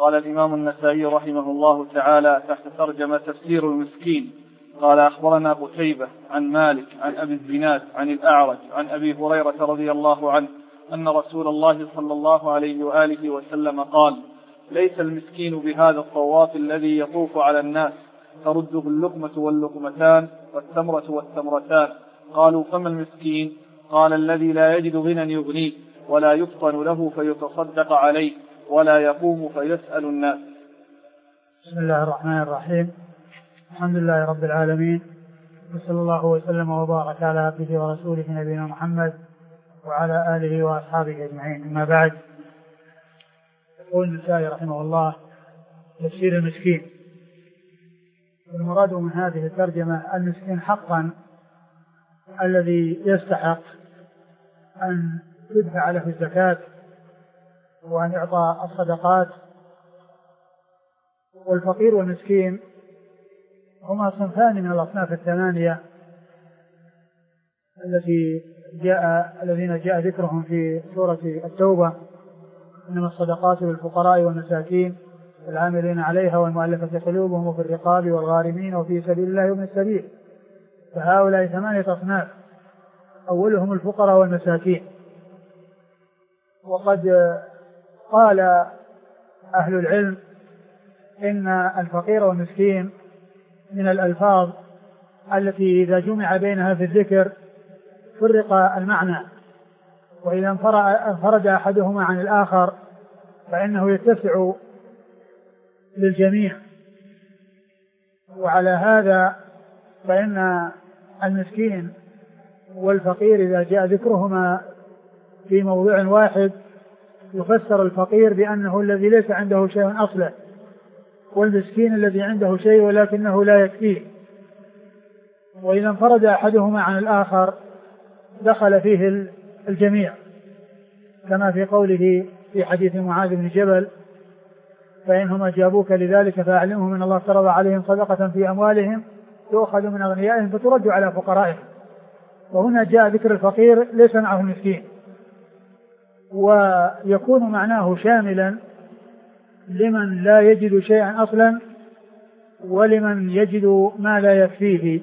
قال الإمام النسائي رحمه الله تعالى تحت ترجمة تفسير المسكين: قال أخبرنا قتيبة عن مالك عن أبي الزناد عن الأعرج عن أبي هريرة رضي الله عنه أن رسول الله صلى الله عليه وآله وسلم قال: ليس المسكين بهذا الطواف الذي يطوف على الناس ترده اللقمة واللقمتان والتمرة والتمرتان. قالوا: فما المسكين؟ قال: الذي لا يجد غنى يغنيه ولا يفطن له فيتصدق عليه ولا يقوم فيسأل الناس. بسم الله الرحمن الرحيم. الحمد لله رب العالمين، وصلى الله وسلم وبارك على عبده ورسوله نبينا محمد وعلى آله وأصحابه أجمعين. أما بعد، يقول النسائي رحمه الله: تفسير المسكين. المراد من هذه الترجمة المسكين حقا الذي يستحق أن تدفع له الزكاة وأن يعطى الصدقات. والفقير والمسكين هما صنفان من الأصناف الثمانية الذين جاء ذكرهم في سورة التوبة: إنما الصدقات للفقراء والمساكين والعاملين عليها والمؤلفة قلوبهم وفي الرقاب والغارمين وفي سبيل الله وابن السبيل. فهؤلاء 8 أصناف، أولهم الفقراء والمساكين. وقد قال أهل العلم إن الفقير والمسكين من الألفاظ التي إذا جمع بينها في الذكر فرق المعنى، وإذا انفرد أحدهما عن الآخر فإنه يتسع للجميع. وعلى هذا فإن المسكين والفقير إذا جاء ذكرهما في موضوع واحد يفسر الفقير بأنه الذي ليس عنده شيء أصلا، والمسكين الذي عنده شيء ولكنه لا يكفيه. وإذا انفرد أحدهما عن الآخر دخل فيه الجميع، كما في قوله في حديث معاذ بن جبل: فإنهم أجابوك لذلك فأعلمهم أن الله فرض عليهم صدقة في أموالهم تؤخذ من أغنيائهم فترد على فقرائهم. وهنا جاء ذكر الفقير ليس معه المسكين، ويكون معناه شاملا لمن لا يجد شيئا أصلا ولمن يجد ما لا يكفيه.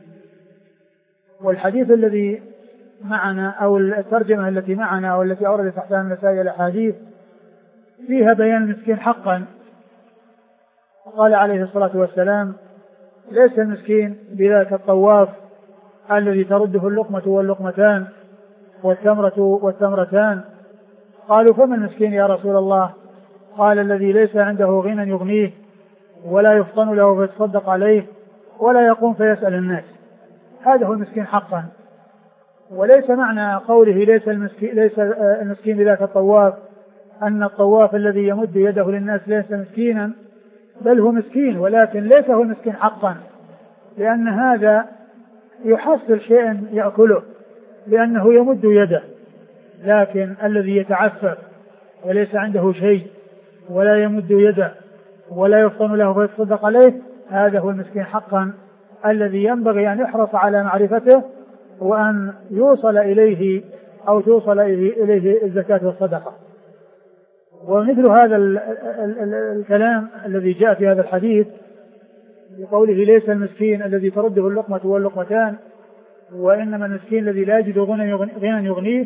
والحديث الذي معنا أو الترجمة التي معنا أو التي أوردت تحتها النسائي الأحاديث فيها بيان المسكين حقا. قال عليه الصلاة والسلام: ليس المسكين بذاك الطواف الذي ترده اللقمة واللقمتان والتمرة والتمرتان. قالوا: فما المسكين يا رسول الله؟ قال: الذي ليس عنده غنى يغنيه ولا يفطن له فيتصدق عليه ولا يقوم فيسأل الناس. هذا هو المسكين حقا. وليس معنى قوله ليس المسكين بذاك الطواف أن الطواف الذي يمد يده للناس ليس مسكينا، بل هو مسكين ولكن ليس هو المسكين حقا، لأن هذا يحصل شيئا يأكله لأنه يمد يده. لكن الذي يتعفف وليس عنده شيء ولا يمد يده ولا يفطن له فيتصدق عليه، هذا هو المسكين حقا الذي ينبغي أن يحرص على معرفته وأن يوصل إليه أو توصل إليه الزكاة والصدقة. ومثل هذا الكلام الذي جاء في هذا الحديث بقوله: ليس المسكين الذي ترده اللقمة واللقمتان وإنما المسكين الذي لا يجد غنى يغنيه،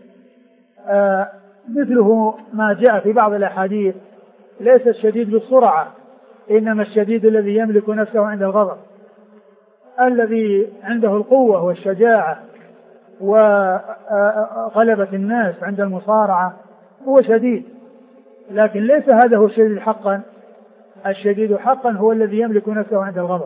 مثله ما جاء في بعض الأحاديث: ليس الشديد بالسرعة إنما الشديد الذي يملك نفسه عند الغضب. الذي عنده القوة والشجاعة وغلبة الناس عند المصارعة هو شديد، لكن ليس هذا هو الشديد حقا. الشديد حقا هو الذي يملك نفسه عند الغضب.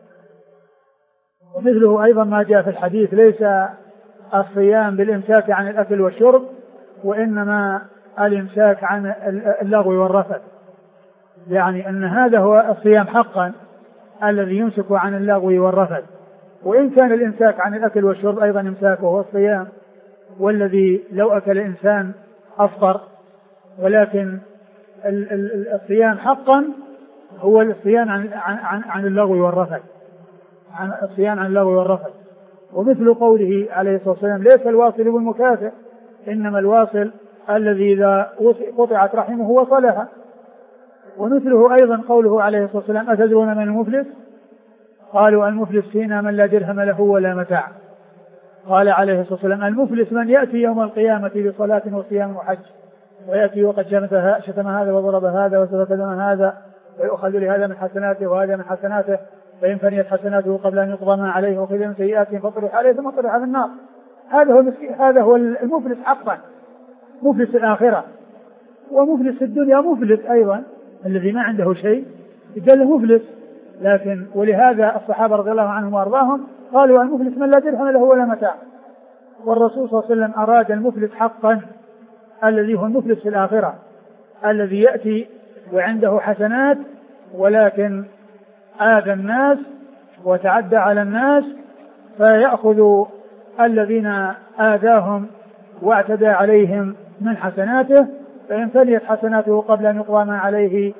ومثله أيضا ما جاء في الحديث: ليس الصيام بالإمساك عن الأكل والشرب وإنما الإمساك عن اللغو والرفث. يعني أن هذا هو الصيام حقا الذي يمسك عن اللغو والرفث، وإن كان الإمساك عن الأكل والشرب أيضا إمساك وهو الصيام، والذي لو أكل الإنسان أفطر. ولكن الصيام حقا هو الصيام عن اللغو والرفث، عن الصيام عن اللغو والرفث. ومثل قوله عليه الصلاة والسلام: ليس الواصل بالمكافئ إنما الواصل الذي إذا قطعت رحمه وصلها. ومثله أيضا قوله عليه الصلاة والسلام: أتدرون من المفلس؟ قالوا: المفلس فينا من لا درهم له ولا متاع. قال عليه الصلاة والسلام: المفلس من يأتي يوم القيامة بصلاة وصيام وحج، ويأتي وقد شتم هذا وضرب هذا وسفك دم هذا، ويؤخذ لهذا من حسناته وهذا من حسناته، فإن فنيت حسناته قبل أن يقضى ما عليه وأخذ من سيئاته فطرح عليه ثم طرح في النار. هذا هو المفلس حقا، مفلس الآخرة. ومفلس الدنيا مفلس أيضا، الذي ما عنده شيء يقال له مفلس. لكن ولهذا الصحابة رضي الله عنهم وأرضاهم قالوا: المفلس من لا درهم له ولا متاع. والرسول صلى الله عليه وسلم أراد المفلس حقا الذي هو المفلس في الآخرة، الذي يأتي وعنده حسنات ولكن آذى الناس وتعدى على الناس، فيأخذ الذين آذاهم واعتدى عليهم من حسناته، فإن فنيت حسناته قبل أن يقضى ما عليه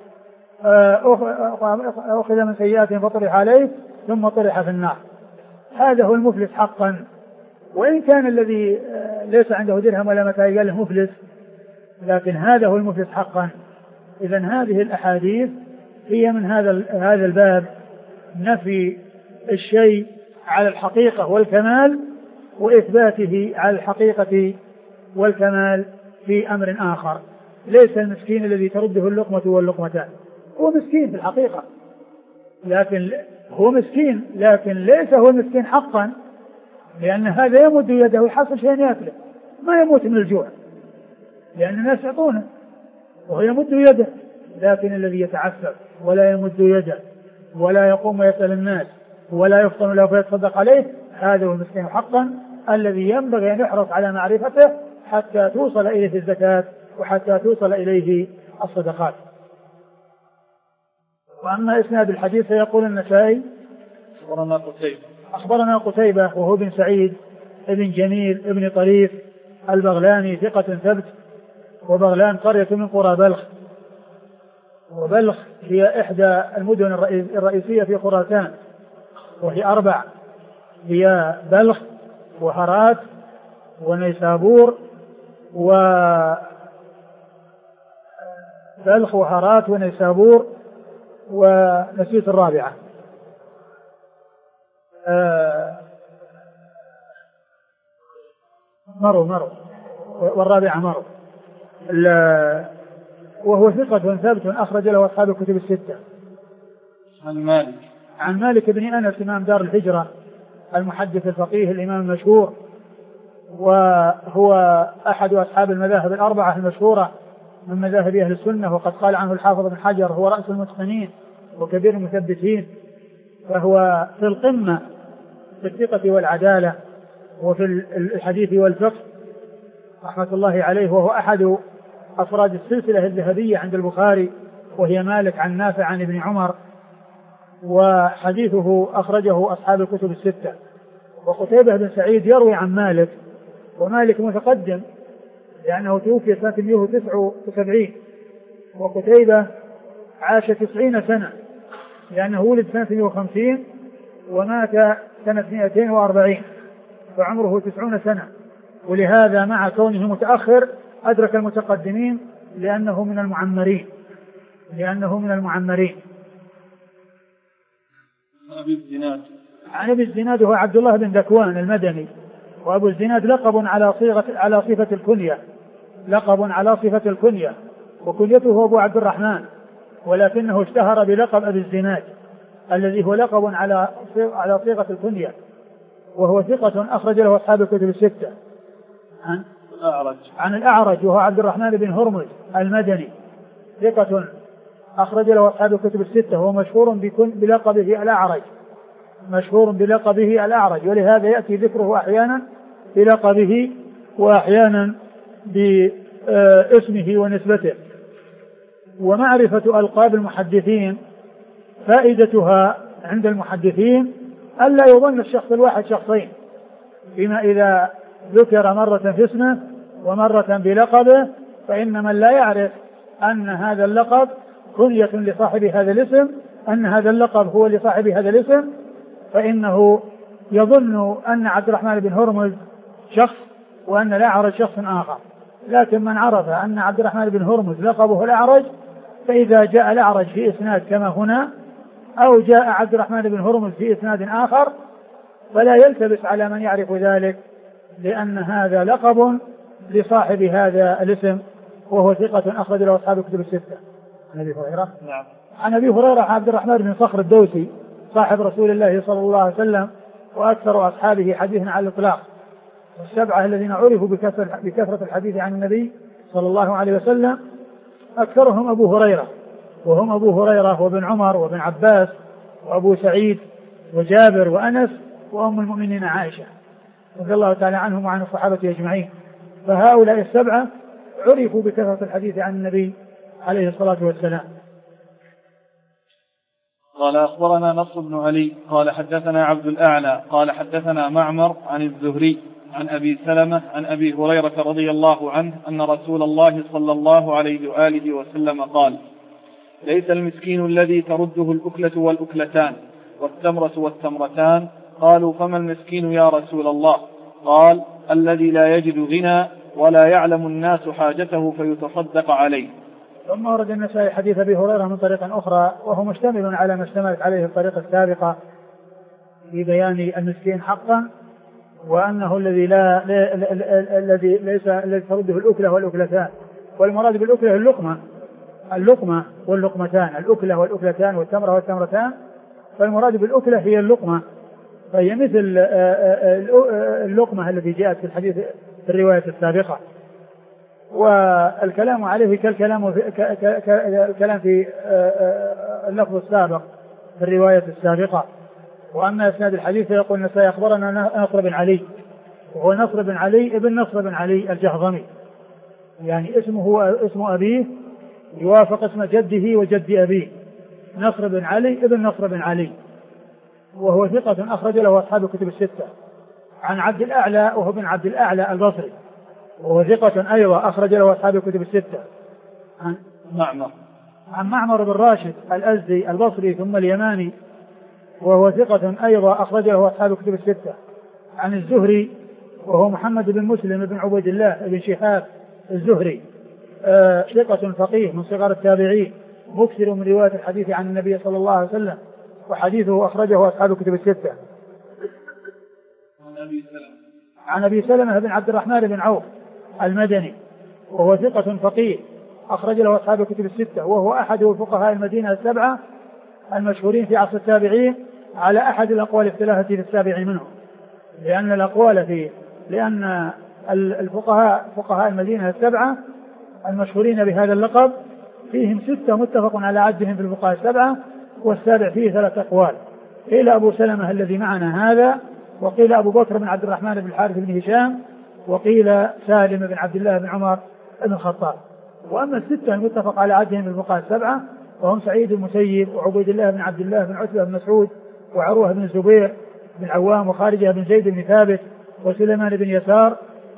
أخذ من سيئاتهم فطرح عليه ثم طرح في النار. هذا هو المفلس حقا. وإن كان الذي ليس عنده درهم ولا متاع قال له مفلس، لكن هذا هو المفلس حقا. إذن هذه الأحاديث هي من هذا الباب، نفي الشيء على الحقيقة والكمال، وإثباته على الحقيقة والكمال في أمر آخر. ليس المسكين الذي ترده اللقمة واللقمتان، هو مسكين في الحقيقة، لكن هو مسكين، لكن ليس هو المسكين حقا، لأن هذا يمد يده ويحصل شيئا يأكله، ما يموت من الجوع، لأن الناس يعطونه وهو يمد يده. لكن الذي يتعفف ولا يمد يده ولا يقوم ويسأل الناس ولا يفطن له فيتصدق عليه، هذا هو المسكين حقا، الذي ينبغي أن يحرص على معرفته حتى توصل إليه الزكاة وحتى توصل إليه الصدقات. وأما إسناد الحديث فيقول النسائي: أخبرنا قتيبة وهو بن سعيد ابن جميل ابن طريف البغلاني ثقة ثبت. وبغلان قرية من قرى بلخ، وبلخ هي إحدى المدن الرئيسية في خراسان، وهي 4، هي بلخ وهرات ونيسابور بلخ وهرات ونيسابور ونسيت الرابعة، مرو والرابعة مرو. وهو ثقة ثابت أخرج له أصحاب الكتب الستة. عن مالك بن أنس إمام دار الهجرة المحدث الفقيه الإمام المشهور، وهو أحد أصحاب المذاهب الأربعة المشهورة من مذاهب أهل السنة، وقد قال عنه الحافظ بن حجر: هو رأس المتقنين وكبير المثبتين، فهو في القمة في الثقة والعدالة وفي الحديث والفقه رحمة الله عليه، وهو أحد أفراد السلسلة الذهبية عند البخاري، وهي مالك عن نافع عن ابن عمر، وحديثه أخرجه أصحاب الكتب الستة. وقتيبة بن سعيد يروي عن مالك، ومالك متقدم لأنه توفي سنة 179، وقتيبة عاش 90 سنة لأنه ولد سنة 150 ومات سنة 240، فعمره 90 سنة، ولهذا مع كونه متأخر أدرك المتقدمين لأنه من المعمرين. عن أبي الزناد هو عبد الله بن ذكوان المدني، وأبو الزناد لقب على صفة الكنية، وكنيته أبو عبد الرحمن، ولكنه اشتهر بلقب أبي الزناد الذي هو لقب على صيغة الكنية، وهو ثقة أخرج له أصحاب الكتب الستة. عن الأعرج وهو عبد الرحمن بن هرمز المدني ثقة أخرج له أصحاب الكتب الستة، وهو مشهور بلقبه الأعرج، ولهذا يأتي ذكره أحيانا بلقبه وأحيانا باسمه ونسبته. ومعرفة ألقاب المحدثين فائدتها عند المحدثين ألا يظن الشخص الواحد شخصين، فيما إذا ذكر مرة في اسمه ومرة بلقبه، فإن من لا يعرف أن هذا اللقب كنية لصاحب هذا الاسم، أن هذا اللقب هو لصاحب هذا الاسم، فإنه يظن أن عبد الرحمن بن هرمز شخص وأن الأعرج شخص آخر. لكن من عرف أن عبد الرحمن بن هرمز لقبه الأعرج فإذا جاء الأعرج في إسناد كما هنا أو جاء عبد الرحمن بن هرمز في إسناد آخر فلا يلتبس على من يعرف ذلك، لأن هذا لقب لصاحب هذا الاسم وهو ثقة أخرج له أصحاب الكتب الستة. عن أبي هريرة نعم. عن أبي هريرة عبد الرحمن بن صخر الدوسي صاحب رسول الله صلى الله عليه وسلم وأكثر أصحابه حديثا على الإطلاق، والسبعة الذين عرفوا بكثرة الحديث عن النبي صلى الله عليه وسلم أكثرهم أبو هريرة، وهم أبو هريرة وابن عمر وابن عباس وأبو سعيد وجابر وأنس وأم المؤمنين عائشة رضي الله تعالى عنهم وعن الصحابة أجمعين. فهؤلاء السبعة عرفوا بكثرة الحديث عن النبي عليه الصلاة والسلام. قال أخبرنا نصر بن علي قال حدثنا عبد الأعلى قال حدثنا معمر عن الزهري عن أبي سلمة عن أبي هريرة رضي الله عنه أن رسول الله صلى الله عليه وآله وسلم قال: ليس المسكين الذي ترده الأكلة والأكلتان والتمرة والتمرتان. قالوا: فما المسكين يا رسول الله؟ قال: الذي لا يجد غنى ولا يعلم الناس حاجته فيتصدق عليه. ثم ورد النسائي حديث أبي هريرة من طريق أخرى وهو مشتمل على ما اشتملت عليه الطريقة السابقة في بيان المسكين حقا، وأنه الذي الذي ترده الأكلة والأكلتان، والمراد بالأكلة اللقمة واللقمتان، الأكلة والأكلتان والتمرة والتمرتان، فالمراد بالأكلة هي اللقمة، فهي مثل اللقمة التي جاءت في الحديث في الرواية السابقة. والكلام عليه كالكلام في اللفظ السابق في الرواية السابقة. وأما إسناد الحديث فيقول النسائي أخبرنا نصر بن علي، وهو نصر بن علي ابن نصر بن علي الجهضمي، يعني اسم أبيه يوافق اسم جده وجد أبيه، نصر بن علي ابن نصر بن علي، وهو ثقة أخرج له أصحاب الكتب الستة. عن عبد الأعلى وهو بن عبد الأعلى البصري، وهو ثقة أيضا أخرج له أصحاب الكتب الستة. عن معمر بن راشد الأزدي البصري ثم اليماني، وهو ثقة أيضا أخرج له أصحاب الكتب الستة. عن الزهري وهو محمد بن مسلم بن عبيد الله بن شهاب الزهري، ثقة فقيه من صغار التابعين، مكثر من رواية الحديث عن النبي صلى الله عليه وسلم، وحديثه أخرجه أصحاب الكتب الستة. عن أبي سلمة بن عبد الرحمن بن عوف المدني، وهو ثقة فقيه أخرج له أصحاب الكتب الستة، وهو أحد فقهاء المدينة السبعة المشهورين في عصر التابعين، على أحد الأقوال اختلافت في السابع منهم، لأن فقهاء المدينة السبعة المشهورين بهذا اللقب فيهم 6 متفق على عدهم في الفقهاء السبعة، والسابع فيه 3 أقوال، قيل أبو سلمة الذي معنا هذا، وقيل أبو بكر بن عبد الرحمن بن الحارث بن هشام، وقيل سالم بن عبد الله بن عمر بن الخطاب. وأما 6 المتفق على عدهم في الفقهاء السبعة وهم سعيد المسيب وعبيد الله بن عبد الله بن عتبة بن مسعود وعروة بن الزبير بن عوام وخارجة بن زيد بن ثابت وسليمان بن يسار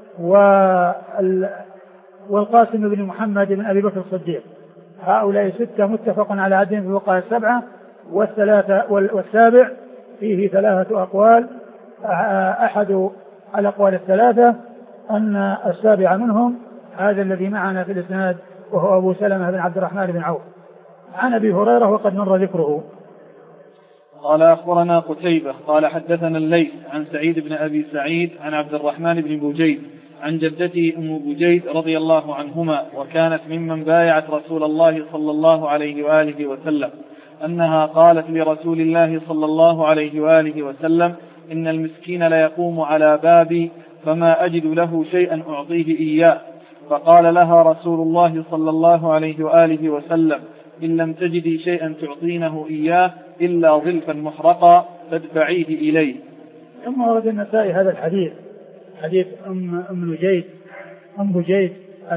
والقاسم بن محمد بن أبي بكر الصديق. هؤلاء 6 متفق على عدهم في الفقهاء السبعة، والسابع فيه 3 أقوال. أحد الأقوال ال3 أن السابع منهم هذا الذي معنا في الإسناد، وهو أبو سلمة بن عبد الرحمن بن عوف. عن أبي هريرة وقد مر ذكره. قال أخبرنا قتيبة قال حدثنا الليث عن سعيد بن أبي سعيد عن عبد الرحمن بن بوجيد عن جدته أم بوجيد رضي الله عنهما، وكانت ممن بايعت رسول الله صلى الله عليه وآله وسلم، أنها قالت لرسول الله صلى الله عليه وآله وسلم: إن المسكين ليقوم على بابي فما أجد له شيئا أعطيه إياه، فقال لها رسول الله صلى الله عليه وآله وسلم: إن لم تجدي شيئا تعطينه إياه إلا ظلفا محرقا فادفعيه إليه. ثم ورد النسائي هذا الحديث، حديث أم بوجيد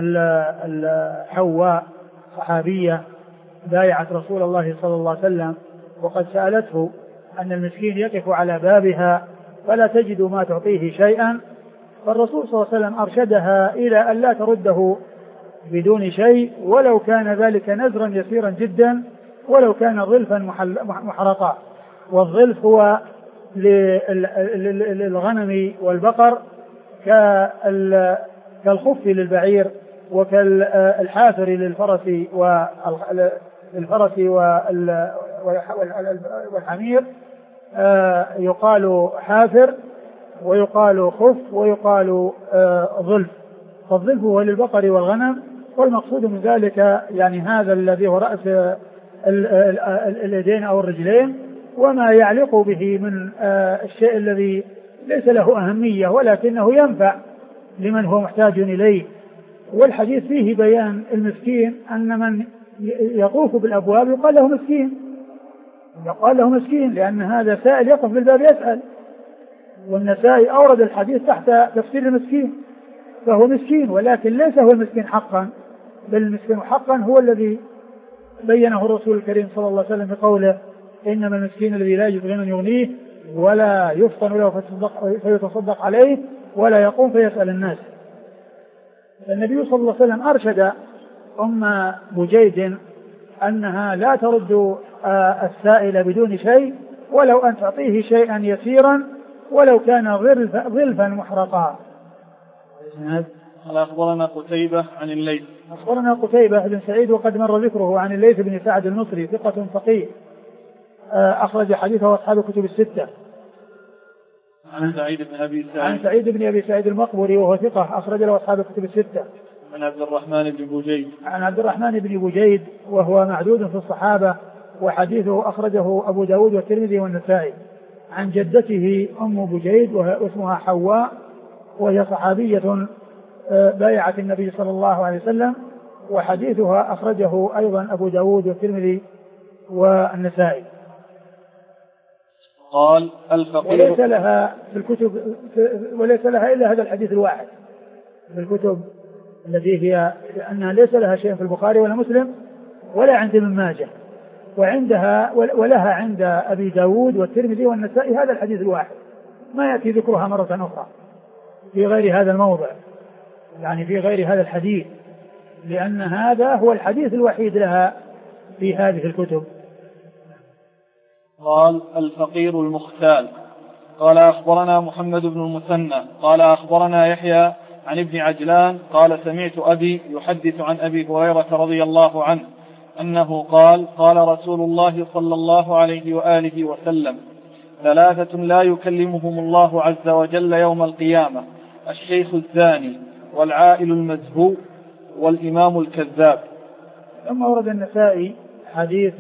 الحواء صحابية بايعت رسول الله صلى الله عليه وسلم، وقد سألته أن المسكين يقف على بابها فلا تجد ما تعطيه شيئا، فالرسول صلى الله عليه وسلم أرشدها إلى أن لا ترده بدون شيء، ولو كان ذلك نذرا يسيرا جدا، ولو كان ظلفا محرقا. والظلف هو للغنم والبقر كالخف للبعير وكالحافر للفرس والحمير، يقال حافر ويقال خف ويقال ظلف. فالظلف هو للبقر والغنم، والمقصود من ذلك يعني هذا الذي هو رأس اليدين أو الرجلين، وما يعلق به من الشيء الذي ليس له أهمية ولكنه ينفع لمن هو محتاج إليه. والحديث فيه بيان المسكين، أن من يطوف بالأبواب يقال له مسكين، لأن هذا سائل يقف بالباب يسأل. والنسائي أورد الحديث تحت تفسير المسكين، فهو مسكين، ولكن ليس هو المسكين حقا، بل المسكين حقا هو الذي بينه الرسول الكريم صلى الله عليه وسلم بقوله: إنما المسكين الذي لا يجد غنى يغنيه ولا يفطن له فيتصدق عليه ولا يقوم فيسأل الناس. النبي صلى الله عليه وسلم أرشد أم بجيد أنها لا ترد السائل بدون شيء، ولو أن تعطيه شيئا يسيرا ولو كان ظلفا محرقا. قال أخبرنا قتيبة عن الليث. أخبرنا قتيبة بن سعيد وقد مر ذكره، عن الليث بن سعد المصري ثقة فقيه أخرج حديثه أصحاب الكتب الستة. عن سعيد بن أبي سعيد المقبري وهو ثقة أخرج له أصحاب الكتب الستة. عن عبد الرحمن بن بوجيد وهو معدود في الصحابة، وحديثه أخرجه أبو داود والترمذي والنسائي. عن جدته أم بوجيد واسمها حواء، وهي صحابية بايعة النبي صلى الله عليه وسلم، وحديثها أخرجه أيضا أبو داود والترمذي والنسائي. قال وليس لها في الكتب وليس لها إلا هذا الحديث الواحد في الكتب التي هي، أنها ليس لها شيء في البخاري ولا مسلم ولا عند ابن ماجه، ولها عند أبي داود والترمذي والنسائي هذا الحديث الواحد، ما يأتي ذكرها مرة أخرى في غير هذا الموضع، يعني في غير هذا الحديث، لأن هذا هو الحديث الوحيد لها في هذه الكتب. قال الفقير المختال. قال أخبرنا محمد بن المثنى قال أخبرنا يحيى عن ابن عجلان قال سمعت أبي يحدث عن أبي هريرة رضي الله عنه أنه قال: قال رسول الله صلى الله عليه وآله وسلم: 3 لا يكلمهم الله عز وجل يوم القيامة: الشيخ الزاني والعائل المزهو والإمام الكذاب. ثم ورد النسائي حديث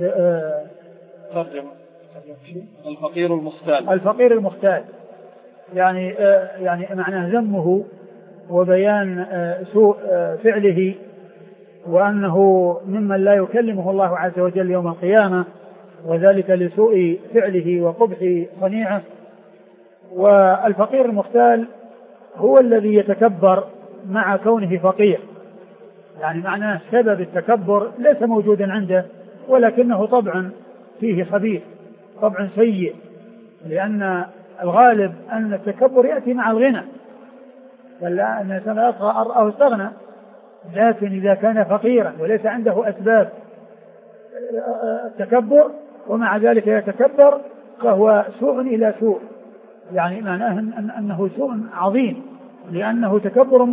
الفقير المختال، يعني معناه ذمه وبيان سوء فعله، وأنه ممن لا يكلمه الله عز وجل يوم القيامة، وذلك لسوء فعله وقبح صنيعه. والفقير المختال هو الذي يتكبر مع كونه فقير، يعني معناه سبب التكبر ليس موجودا عنده، ولكنه طبع فيه خبيث، طبع سيء، لأن الغالب أن التكبر يأتي مع الغنى، فلا أن الإنسان يطغى أو استغنى، لكن إذا كان فقيرا وليس عنده أسباب التكبر ومع ذلك يتكبر فهو سوء إلى سوء، يعني معناه أنه سوء عظيم، لأنه تكبر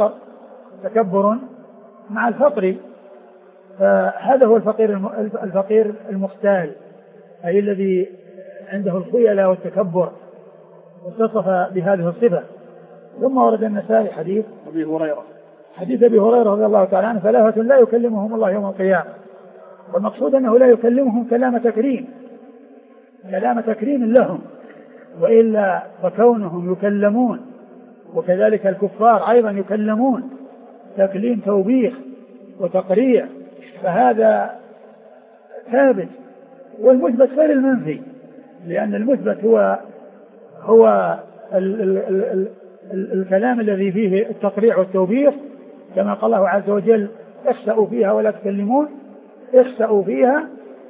مع الفقر. فهذا هو الفقير المختال، أي الذي عنده الخيلة والتكبر، واتصف بهذه الصفة. ثم ورد النسائي حديث أبي هريرة رضي الله تعالى عنه: 3 لا يكلمهم الله يوم القيامة. والمقصود أنه لا يكلمهم كلام تكريم لهم، وإلا فكونهم يكلمون وكذلك الكفار أيضا يكلمون تكليم توبيخ وتقريع، فهذا ثابت، والمثبت غير المنفي، لأن المثبت هو الكلام الذي فيه التقريع والتوبيخ، كما قال الله عز وجل: اخسأوا فيها ولا تكلمون، اخسأوا فيها،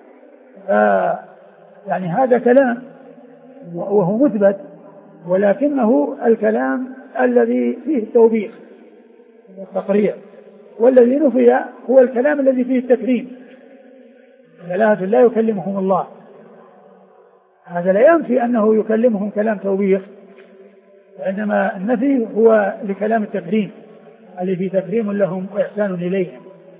يعني هذا كلام وهو مثبت، ولكنه الكلام الذي فيه التوبيخ والتقريع، والذي نفي هو الكلام الذي فيه التكريم. 3 لا يكلمهم الله، هذا لا ينفي أنه يكلمهم كلام توبيخ، وإنما النفي هو لكلام التكريم اللي فيه تكريم لهم وإحسان إليهم.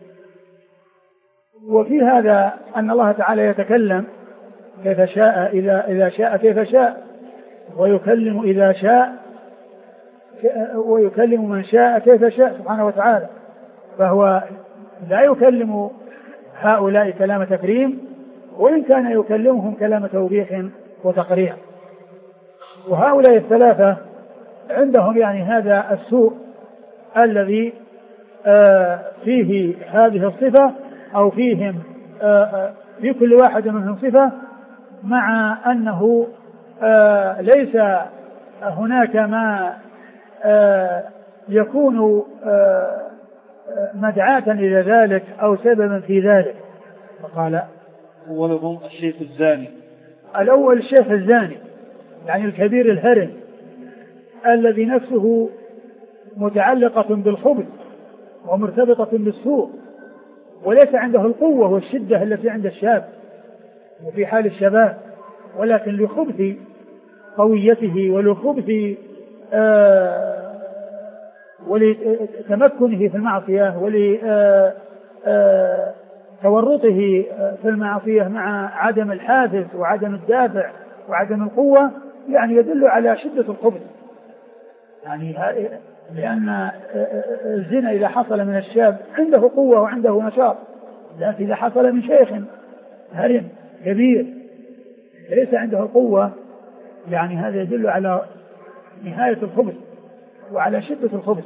وفي هذا أن الله تعالى يتكلم كيف شاء إذا شاء كيف شاء، ويكلم إذا شاء، ويكلم من شاء كيف شاء سبحانه وتعالى. فهو لا يكلم هؤلاء كلام تكريم، وإن كان يكلمهم كلام توبيخ وتقريع. وهؤلاء الثلاثة عندهم يعني هذا السوء الذي فيه هذه الصفة، أو فيهم في كل واحد منهم صفة، مع أنه ليس هناك ما يكون مدعاة إلى ذلك أو سببا في ذلك. فقال أولهم الشيخ الزاني. الأول الشيخ الزاني، يعني الكبير الهرم الذي نفسه متعلقة بالخبث ومرتبطة بالسوء، وليس عنده القوة والشدة التي عند الشاب وفي حال الشباب، ولكن لخبث قويته ولخبث ولتمكنه في المعصية ولتورطه في المعصية مع عدم الحافز وعدم الدافع وعدم القوة، يعني يدل على شدة الخبث. يعني لأن الزنا إذا حصل من الشاب عنده قوة وعنده نشاط، لكن إذا حصل من شيخ هرم كبير ليس عنده قوة، يعني هذا يدل على نهاية الخبث وعلى شدة الخبث.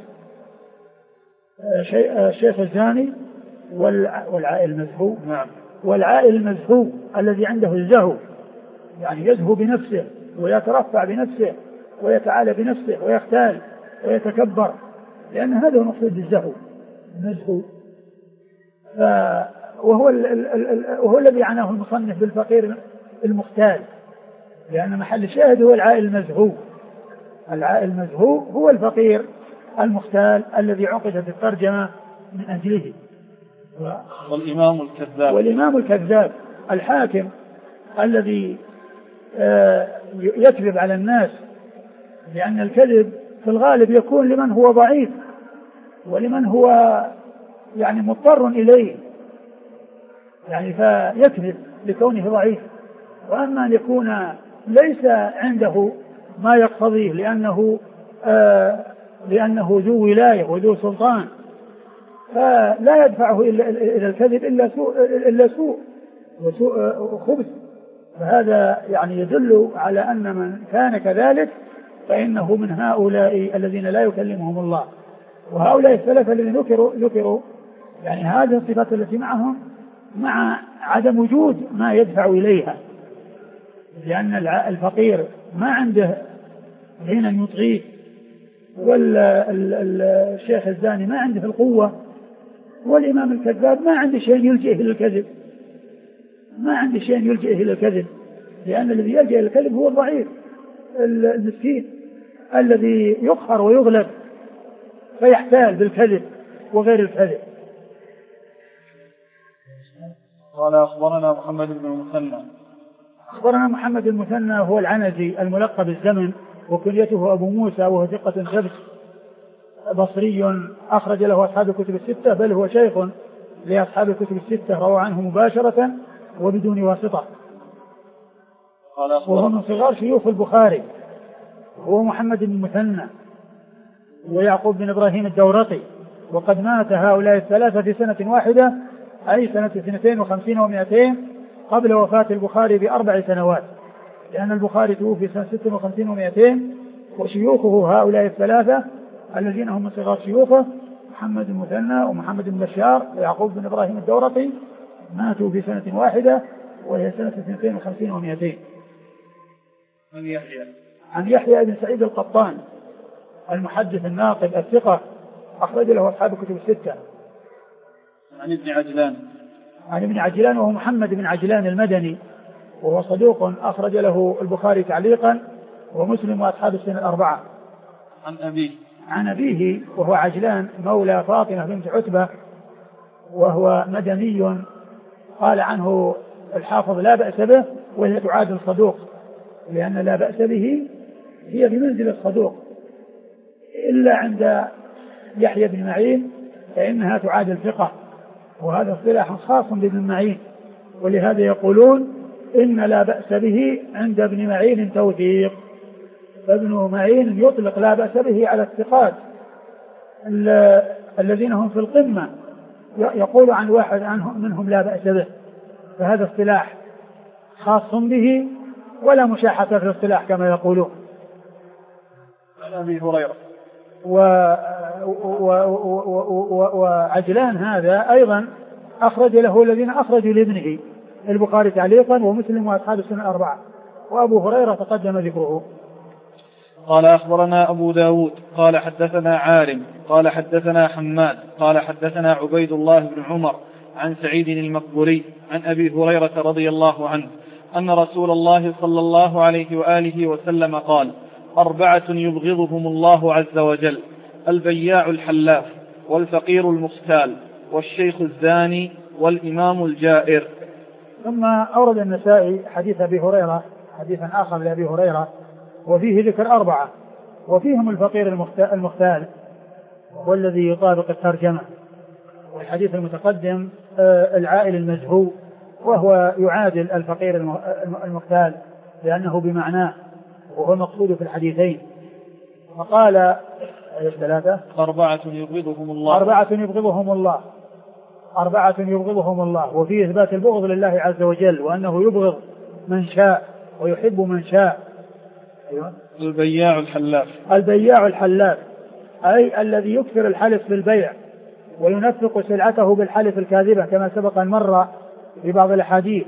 الشيخ الزاني والعائل المزهو. نعم. والعائل المزهو الذي عنده الزهو، يعني يزهو بنفسه ويترفع بنفسه ويتعالى بنفسه ويختال ويتكبر، لأن هذا هو مقصود الزهو المزهو. وهو الذي عناه المصنف بالفقير المختال، لأن محل الشاهد هو العائل المزهو. العائل المزهو هو الفقير المختال الذي عقدت الترجمة من أجله. والإمام الكذاب الحاكم الذي يكذب على الناس، لأن الكذب في الغالب يكون لمن هو ضعيف ولمن هو يعني مضطر إليه، يعني فيكذب لكونه ضعيف. وأما أن يكون ليس عنده ما يقتضيه لأنه ذو ولاية وذو سلطان، فلا يدفعه إلى الكذب إلا سوء وسوء خبث. فهذا يعني يدل على أن من كان كذلك فإنه من هؤلاء الذين لا يكلمهم الله. وهؤلاء الثلاثة الذين ذكروا يعني هذه الصفات التي معهم مع عدم وجود ما يدفع إليها، لأن الفقير ما عنده غنى يطغيه، والشيخ الزاني ما عنده القوة، والإمام الكذاب ما عنده شيء يلجئه إلى الكذب، لأن الذي يلجئ إلى الكذب هو الضعيف المسكين الذي يقهر ويغلب فيحتال بالكذب وغير الكذب. قال أخبرنا محمد بن المثنى. أخبرنا محمد بن المثنى هو العنزي الملقب الزمن، وكنيته أبو موسى، وهو ثقة ثبت بصري أخرج له أصحاب الكتب الستة، بل هو شيخ لأصحاب الكتب الستة، روى عنه مباشرة وبدون واسطة، وهو من صغار شيوخ البخاري. هو محمد بن المثنى ويعقوب بن إبراهيم الدورقي، وقد مات هؤلاء الثلاثة في سنة واحدة، أي سنة 52 و200 قبل وفاة البخاري ب4 سنوات، لأن البخاري توفي سنة 56 و200، وشيوخه هؤلاء الثلاثة الذين هم من صغار شيوخه محمد بن المثنى ومحمد بن بشار ويعقوب بن إبراهيم الدورقي ماتوا في سنة واحدة وهي سنة 52 و200. عن يحيى بن سعيد القطان المحدث الناقد الثقة أخرج له أصحاب الكتب الستة. عن ابن عجلان وهو محمد بن عجلان المدني، وهو صدوق أخرج له البخاري تعليقا ومسلم وأصحاب السنة الأربعة. عن أبيه وهو عجلان مولى فاطمة بنت عتبة، وهو مدني، قال عنه الحافظ لا بأس به، وهي تعادل صدوق، لأن لا بأس به هي بمنزل الصدوق، إلا عند يحيى بن معين فإنها تعادل ثقة، وهذا اصطلاح خاص بابن معين، ولهذا يقولون إن لا بأس به عند ابن معين توثيق، فابن معين يطلق لا بأس به على الثقات الذين هم في القمة، يقول عن واحد منهم لا بأس به، فهذا اصطلاح خاص به ولا مشاحة في الاصطلاح كما يقولون. عن أبي هريرة وعجلان هذا أيضا أخرج له الذين أخرجوا لابنه، البخاري تعليقا ومسلم وأصحاب السنن الأربعة، وأبو هريرة تقدم ذكره. قال أخبرنا أبو داود قال حدثنا عارم قال حدثنا حماد قال حدثنا عبيد الله بن عمر عن سعيد المقبري عن أبي هريرة رضي الله عنه أن رسول الله صلى الله عليه وآله وسلم قال: 4 يبغضهم الله عز وجل: البياع الحلاف، والفقير المختال، والشيخ الزاني، والإمام الجائر. ثم أورد النسائي حديث أبي هريرة، حديثا آخر لأبي هريرة وفيه ذكر 4، وفيهم الفقير المختال والذي يطابق الترجمة، والحديث المتقدم العائل المزهو، وهو يعادل الفقير المختال لأنه بمعناه، وهو المقصود في الحديثين. وقال 3: 4 يبغضهم الله. 4 يبغضهم الله، 4 يبغضهم الله، وفيه إثبات البغض لله عز وجل، وأنه يبغض من شاء ويحب من شاء. أيوة. البياع الحلاف. البياع الحلاف أي الذي يكثر الحلف بالبيع وينفق سلعته بالحلف الكاذبة، كما سبق أن مر في بعض الأحاديث: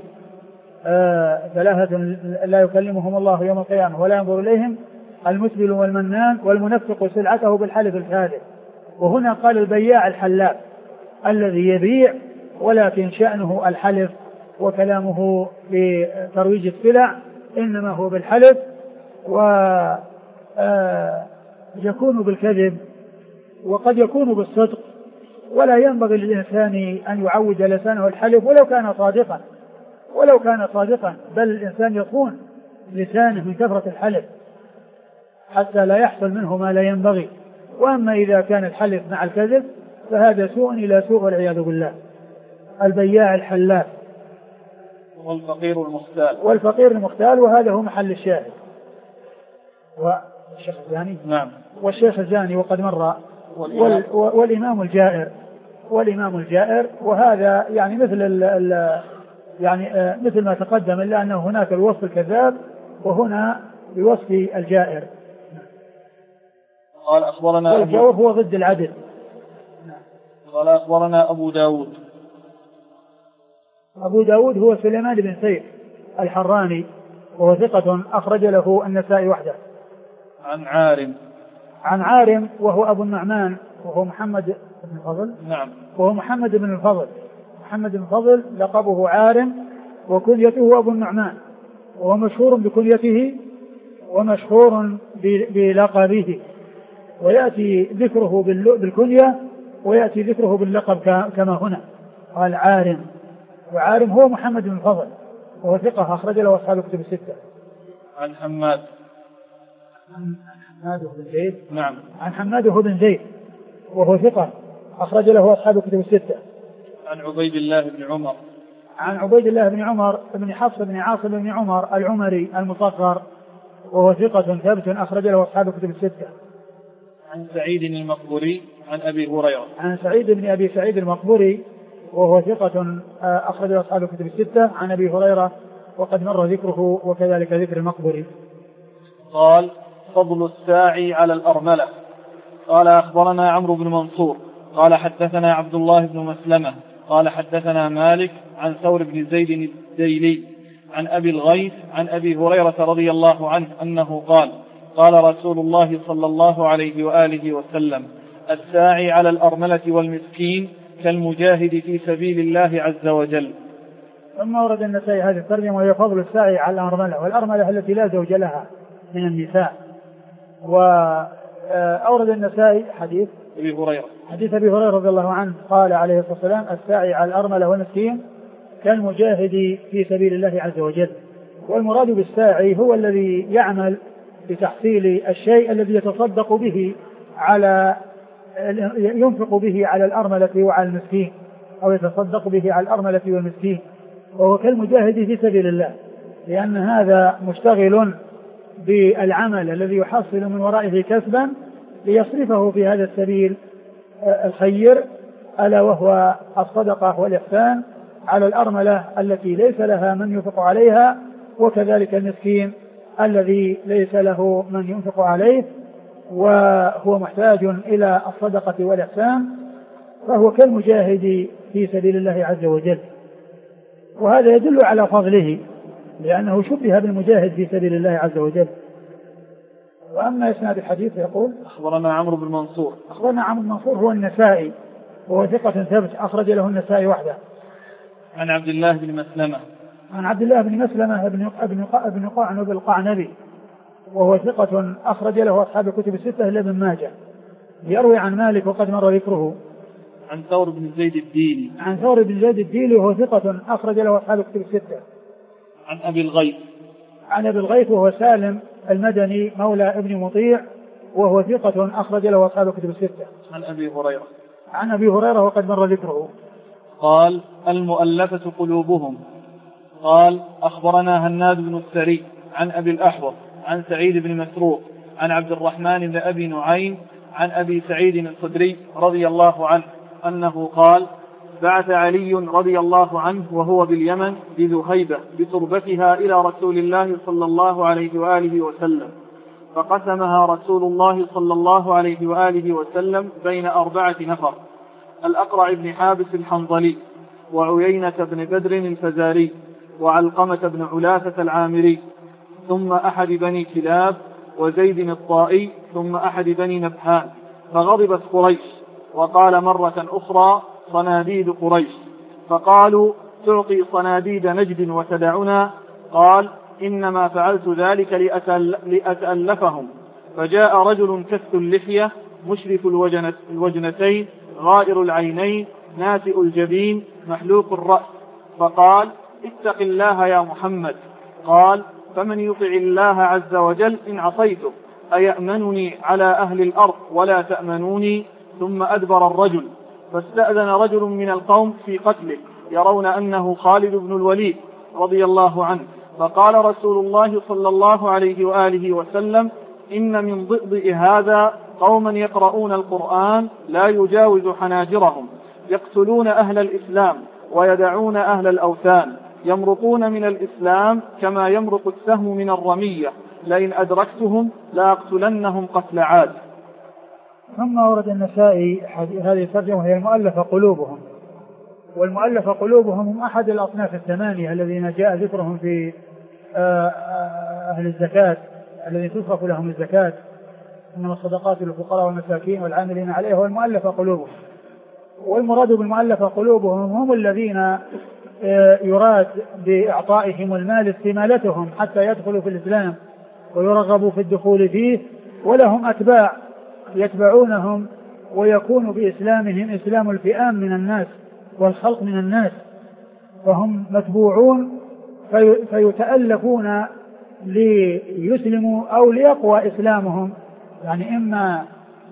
3 لا يكلمهم الله يوم القيامة ولا ينظر إليهم: المسبل والمنان والمنفق سلعته بالحلف الكاذب. وهنا قال البياع الحلاف الذي يبيع ولكن شأنه الحلف، وكلامه بترويج السلع إنما هو بالحلف، ويكون بالكذب وقد يكون بالصدق، ولا ينبغي للإنسان أن يعود لسانه الحلف ولو كان صادقا، بل الإنسان يصون لسانه من كثرة الحلف حتى لا يحصل منه ما لا ينبغي. وأما إذا كان الحلف مع الكذب فهذا سوء إلى سوء والعياذ بالله. البياع الحلاف. والفقير المختال، وهذا هو محل الشاهد. والشيخ الزاني. نعم. والشيخ الزاني وقد مر. والإمام الجائر، وهذا يعني مثل ما تقدم، إلا أنه هناك الوصف الكذاب وهنا بوصف الجائر. قال أخبرنا والجور هو ضد العدل. قال أخبرنا أبو داود هو سليمان بن سيف الحراني، وهو ثقة أخرج له النسائي وحده. عن عارم وهو أبو النعمان، وهو محمد بن الفضل. نعم. وهو محمد بن الفضل لقبه عارم، وكنيته أبو النعمان، وهو مشهور بكنيته ومشهور بلقبه، ويأتي ذكره بالكنية ويأتي ذكره باللقب كما هنا قال عارم. وعارم هو محمد بن الفضل، وهو ثقة أخرج له أصحاب الكتب 6. عن حماد بن زيد. نعم. عن حماد بن زيد وهو ثقة أخرج له أصحاب الكتب 6. عن عبيد الله بن عمر بن حفص بن عاصم بن عمر العمري المصغر، وهو ثقة ثابت أخرج له أصحاب الكتب 6. عن سعيد المقبري عن أبي هريرة. عن سعيد بن أبي سعيد المقبري، وهو ثقة أخرج له أصحاب الكتب 6. عن أبي هريرة وقد مر ذكره، وكذلك ذكر المقبري. قال: فضل الساعي على الأرملة. قال أخبرنا عمرو بن منصور قال حدثنا عبد الله بن مسلمة قال حدثنا مالك عن ثور بن زيد الديلي عن أبي الغيث عن أبي هريرة رضي الله عنه أنه قال: قال رسول الله صلى الله عليه وآله وسلم: الساعي على الأرملة والمسكين كالمجاهد في سبيل الله عز وجل. ثم ورد النسائي هذه الترجمة، وهي فضل الساعي على الأرملة، والأرملة التي لا زوج لها من النساء. وأورد النسائي حديث أبي هريرة رضي الله عنه قال عليه الصلاة والسلام: الساعي على الأرملة والمسكين كالمجاهد في سبيل الله عز وجل. والمراد بالساعي هو الذي يعمل بتحصيل الشيء الذي يتصدق به على ينفق به على الأرملة وعلى المسكين، أو يتصدق به على الأرملة والمسكين، وهو كالمجاهد في سبيل الله، لأن هذا مشتغل بالعمل الذي يحصل من ورائه كسبا ليصرفه في هذا السبيل الخير، ألا وهو الصدقة والإحسان على الأرملة التي ليس لها من ينفق عليها، وكذلك المسكين الذي ليس له من ينفق عليه وهو محتاج إلى الصدقة والإحسان، فهو كالمجاهد في سبيل الله عز وجل. وهذا يدل على فضله لأنه شبه بالمجاهد في سبيل الله عز وجل. وأما إسناد الحديث يقول أخبرنا عمرو بن منصور. أخبرنا عمرو بن منصور هو النسائي، وهو ثقة ثبت أخرج له النسائي وحده. عن عبد الله بن مسلمة. عن عبد الله بن مسلمة ابن قعنب القعنبي، وهو ثقة أخرج له أصحاب الكتب الستة إلا ابن ماجه. يروي عن مالك وقد مر ذكره. عن ثور بن زيد الديلي. عن ثور بن زيد الديلي وهو ثقة أخرج له أصحاب الكتب الستة. عن أبي الغيث. عن أبي الغيث وهو سالم المدني مولى ابن مطيع، وهو ثقة أخرج له أصحاب الكتب الستة. عن أبي هريرة. عن أبي هريرة وقد مر ذكره. قال: المؤلفة قلوبهم. قال: أخبرنا هناد بن السري عن أبي الأحوص عن سعيد بن مسروق عن عبد الرحمن بن أبي نعيم عن أبي سعيد الخدري رضي الله عنه أنه قال: بعث علي رضي الله عنه وهو باليمن بذهيبة بتربتها إلى رسول الله صلى الله عليه وآله وسلم، فقسمها رسول الله صلى الله عليه وآله وسلم بين 4 نفر: الأقرع بن حابس الحنظلي، وعيينة بن بدر الفزاري، وعلقمة بن علاثة العامري، ثم أحد بني كلاب، وزيد الطائي، ثم أحد بني نبهان. فغضبت قريش، وقال مرة أخرى: صناديد قريش. فقالوا: تعطي صناديد نجد وتدعنا؟ قال: إنما فعلت ذلك لأتألفهم. فجاء رجل كث اللحية مشرف الوجنتين غائر العينين ناتئ الجبين محلوق الرأس، فقال: اتق الله يا محمد. قال: فمن يطع الله عز وجل إن عصيته أيأمنني على أهل الأرض ولا تأمنوني؟ ثم أدبر الرجل، فاستأذن رجل من القوم في قتله يرون أنه خالد بن الوليد رضي الله عنه، فقال رسول الله صلى الله عليه وآله وسلم: إن من ضئضئ هذا قوما يقرؤون القرآن لا يجاوز حناجرهم، يقتلون أهل الإسلام ويدعون أهل الأوثان، يمرقون من الإسلام كما يمرق السهم من الرمية، لئن أدركتهم لأقتلنهم قتل عاد. ثم ورد النسائي هذه الترجمة هي المؤلفة قلوبهم. والمؤلفة قلوبهم هم أحد الأصناف 8 الذين جاء ذكرهم في أهل الزكاة الذي تصرف لهم الزكاة، إنما الصدقات للفقراء والمساكين والعاملين عليها، والمؤلفة قلوبهم. والمراد بالمؤلفة قلوبهم هم الذين يراد بإعطائهم المال استمالتهم حتى يدخلوا في الإسلام ويرغبوا في الدخول فيه، ولهم أتباع يتبعونهم ويكون بإسلامهم إسلام الفئام من الناس والخلق من الناس، فهم متبوعون فيتألفون ليسلموا أو ليقوى إسلامهم، يعني إما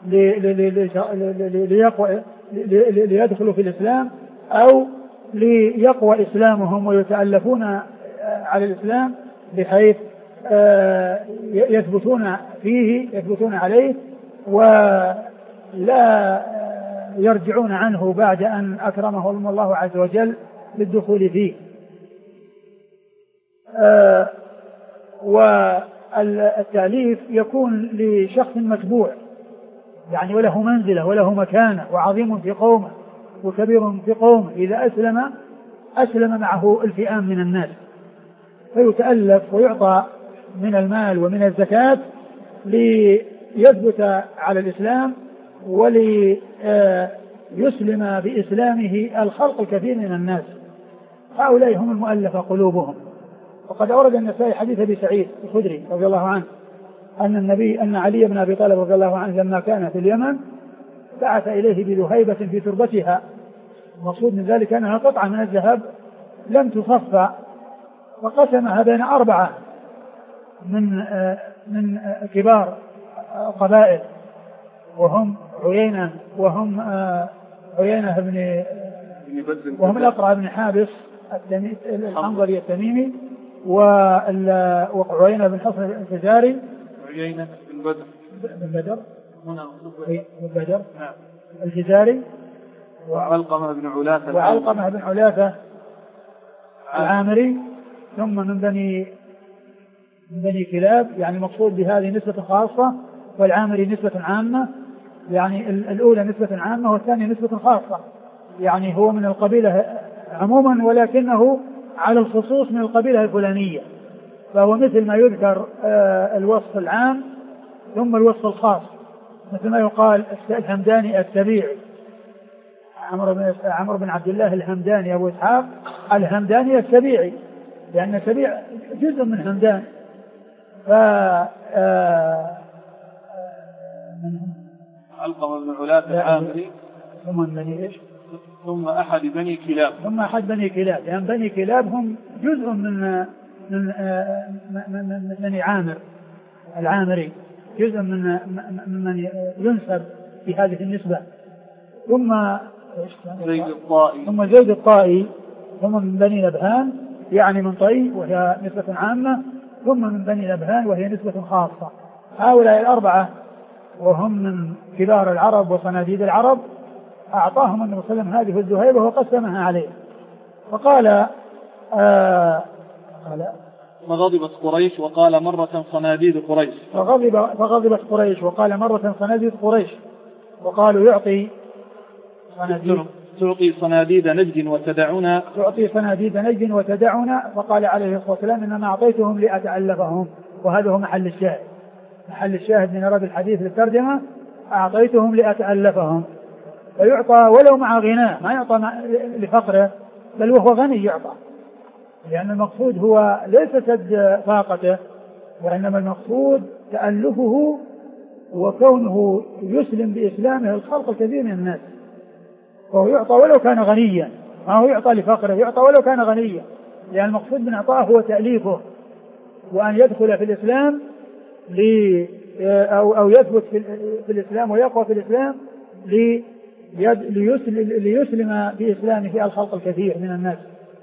ليدخلوا في الإسلام أو ليقوى إسلامهم ويتألفون على الإسلام بحيث يثبتون فيه يثبتون عليه ولا يرجعون عنه بعد أن أكرمهم الله عز وجل بالدخول فيه. والتأليف يكون لشخص متبوع يعني وله منزلة وله مكانة وعظيم في قومه وكبير في قومه، إذا أسلم معه الفئام من الناس فيتألف ويعطى من المال ومن الزكاة ليثبت على الإسلام وليسلم بإسلامه الخلق الكثير من الناس. هؤلاء هم المؤلفة قلوبهم. وقد أورد النسائي حديث أبي سعيد الخدري رضي الله عنه أن علي بن أبي طالب رضي الله عنه لما كان في اليمن بعث إليه بذهيبة في تربتها، المقصود من ذلك أنها قطعة من الذهب لم تصفى، فقسمها بين 4 من كبار قبائل، وهم عيينة وهم الأقرع بن حابس الحنظلي التميمي وعيينة بن حصن الفزاري عيينة بن بدر نعم الجزاري وعلقمة بن علاثة العامري ثم من بني كلاب. يعني المقصود بهذه نسبة خاصة والعامري نسبة عامة. يعني الأولى نسبة عامة والثانية نسبة خاصة. يعني هو من القبيلة عموما ولكنه على الخصوص من القبيلة الفلانية. فهو مثل ما يذكر الوصف العام ثم الوصف الخاص مثل ما يقال الهمداني السبيعي عمرو بن عبد الله الهمداني أبو إسحاق الهمداني السبيعي لأن السبيع جزء من همدان. علقمة بن علاثة العامري ثم أحد بني كلاب لأن بني كلاب هم جزء من بني عامر العامري جزء من ينسب في هذه النسبة. ثم زيد الطائي ثم من بني نبهان يعني من طي وهي نسبة عامة ثم من بني نبهان وهي نسبة خاصة. هؤلاء الأربعة وهم من كبار العرب وصناديد العرب أعطاهم النبي صلى الله عليه وسلم هذه الذهيبة وقسمها عليه فقال فغضبت قريش وقال مرة صناديد قريش فغضبت قريش وقال مرة صناديد قريش وقالوا تعطي صناديد نجد وتدعنا فقال عليه الصلاة والسلام إنما أعطيتهم لأتألفهم. وهذا هو محل الشاهد من أراد الحديث للترجمة أعطيتهم لأتألفهم. فيعطى ولو مع غناه ما يعطى لفقره بل وهو غني يعطى لأن المقصود هو ليس سد فاقته وإنما المقصود تألفه وكونه يسلم بإسلامه الخلق الكثير من الناس. فهو يعطى ولو كان غنيا ما هو يعطى لفقره يعطى ولو كان غنيا لأن المقصود من إعطائه هو تأليفه وأن يدخل في الإسلام أو يثبت في الإسلام ويقوى في الإسلام ليسلم بإسلامه الخلق الكثير من الناس.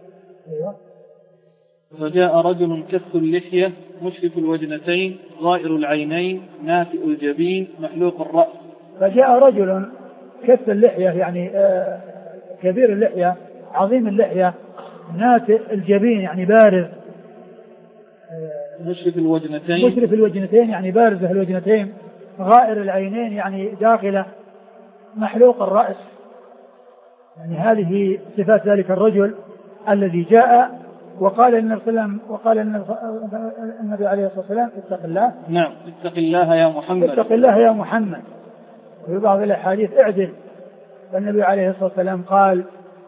فجاء رجل كث اللحية مشرف الوجنتين غائر العينين ناتئ الجبين محلوق الرأس. فجاء رجل كث اللحية يعني كبير اللحية عظيم اللحية ناتئ الجبين يعني بارز مشرف الوجنتين يعني بارزة الوجنتين غائر العينين يعني داخلة محلوق الرأس. يعني هذه صفات ذلك الرجل الذي جاء وقال النبي عليه الصلاة والسلام اتق الله. نعم اتق الله يا محمد. وفي بعض الأحاديث اعدل. فالنبي عليه الصلاة والسلام قال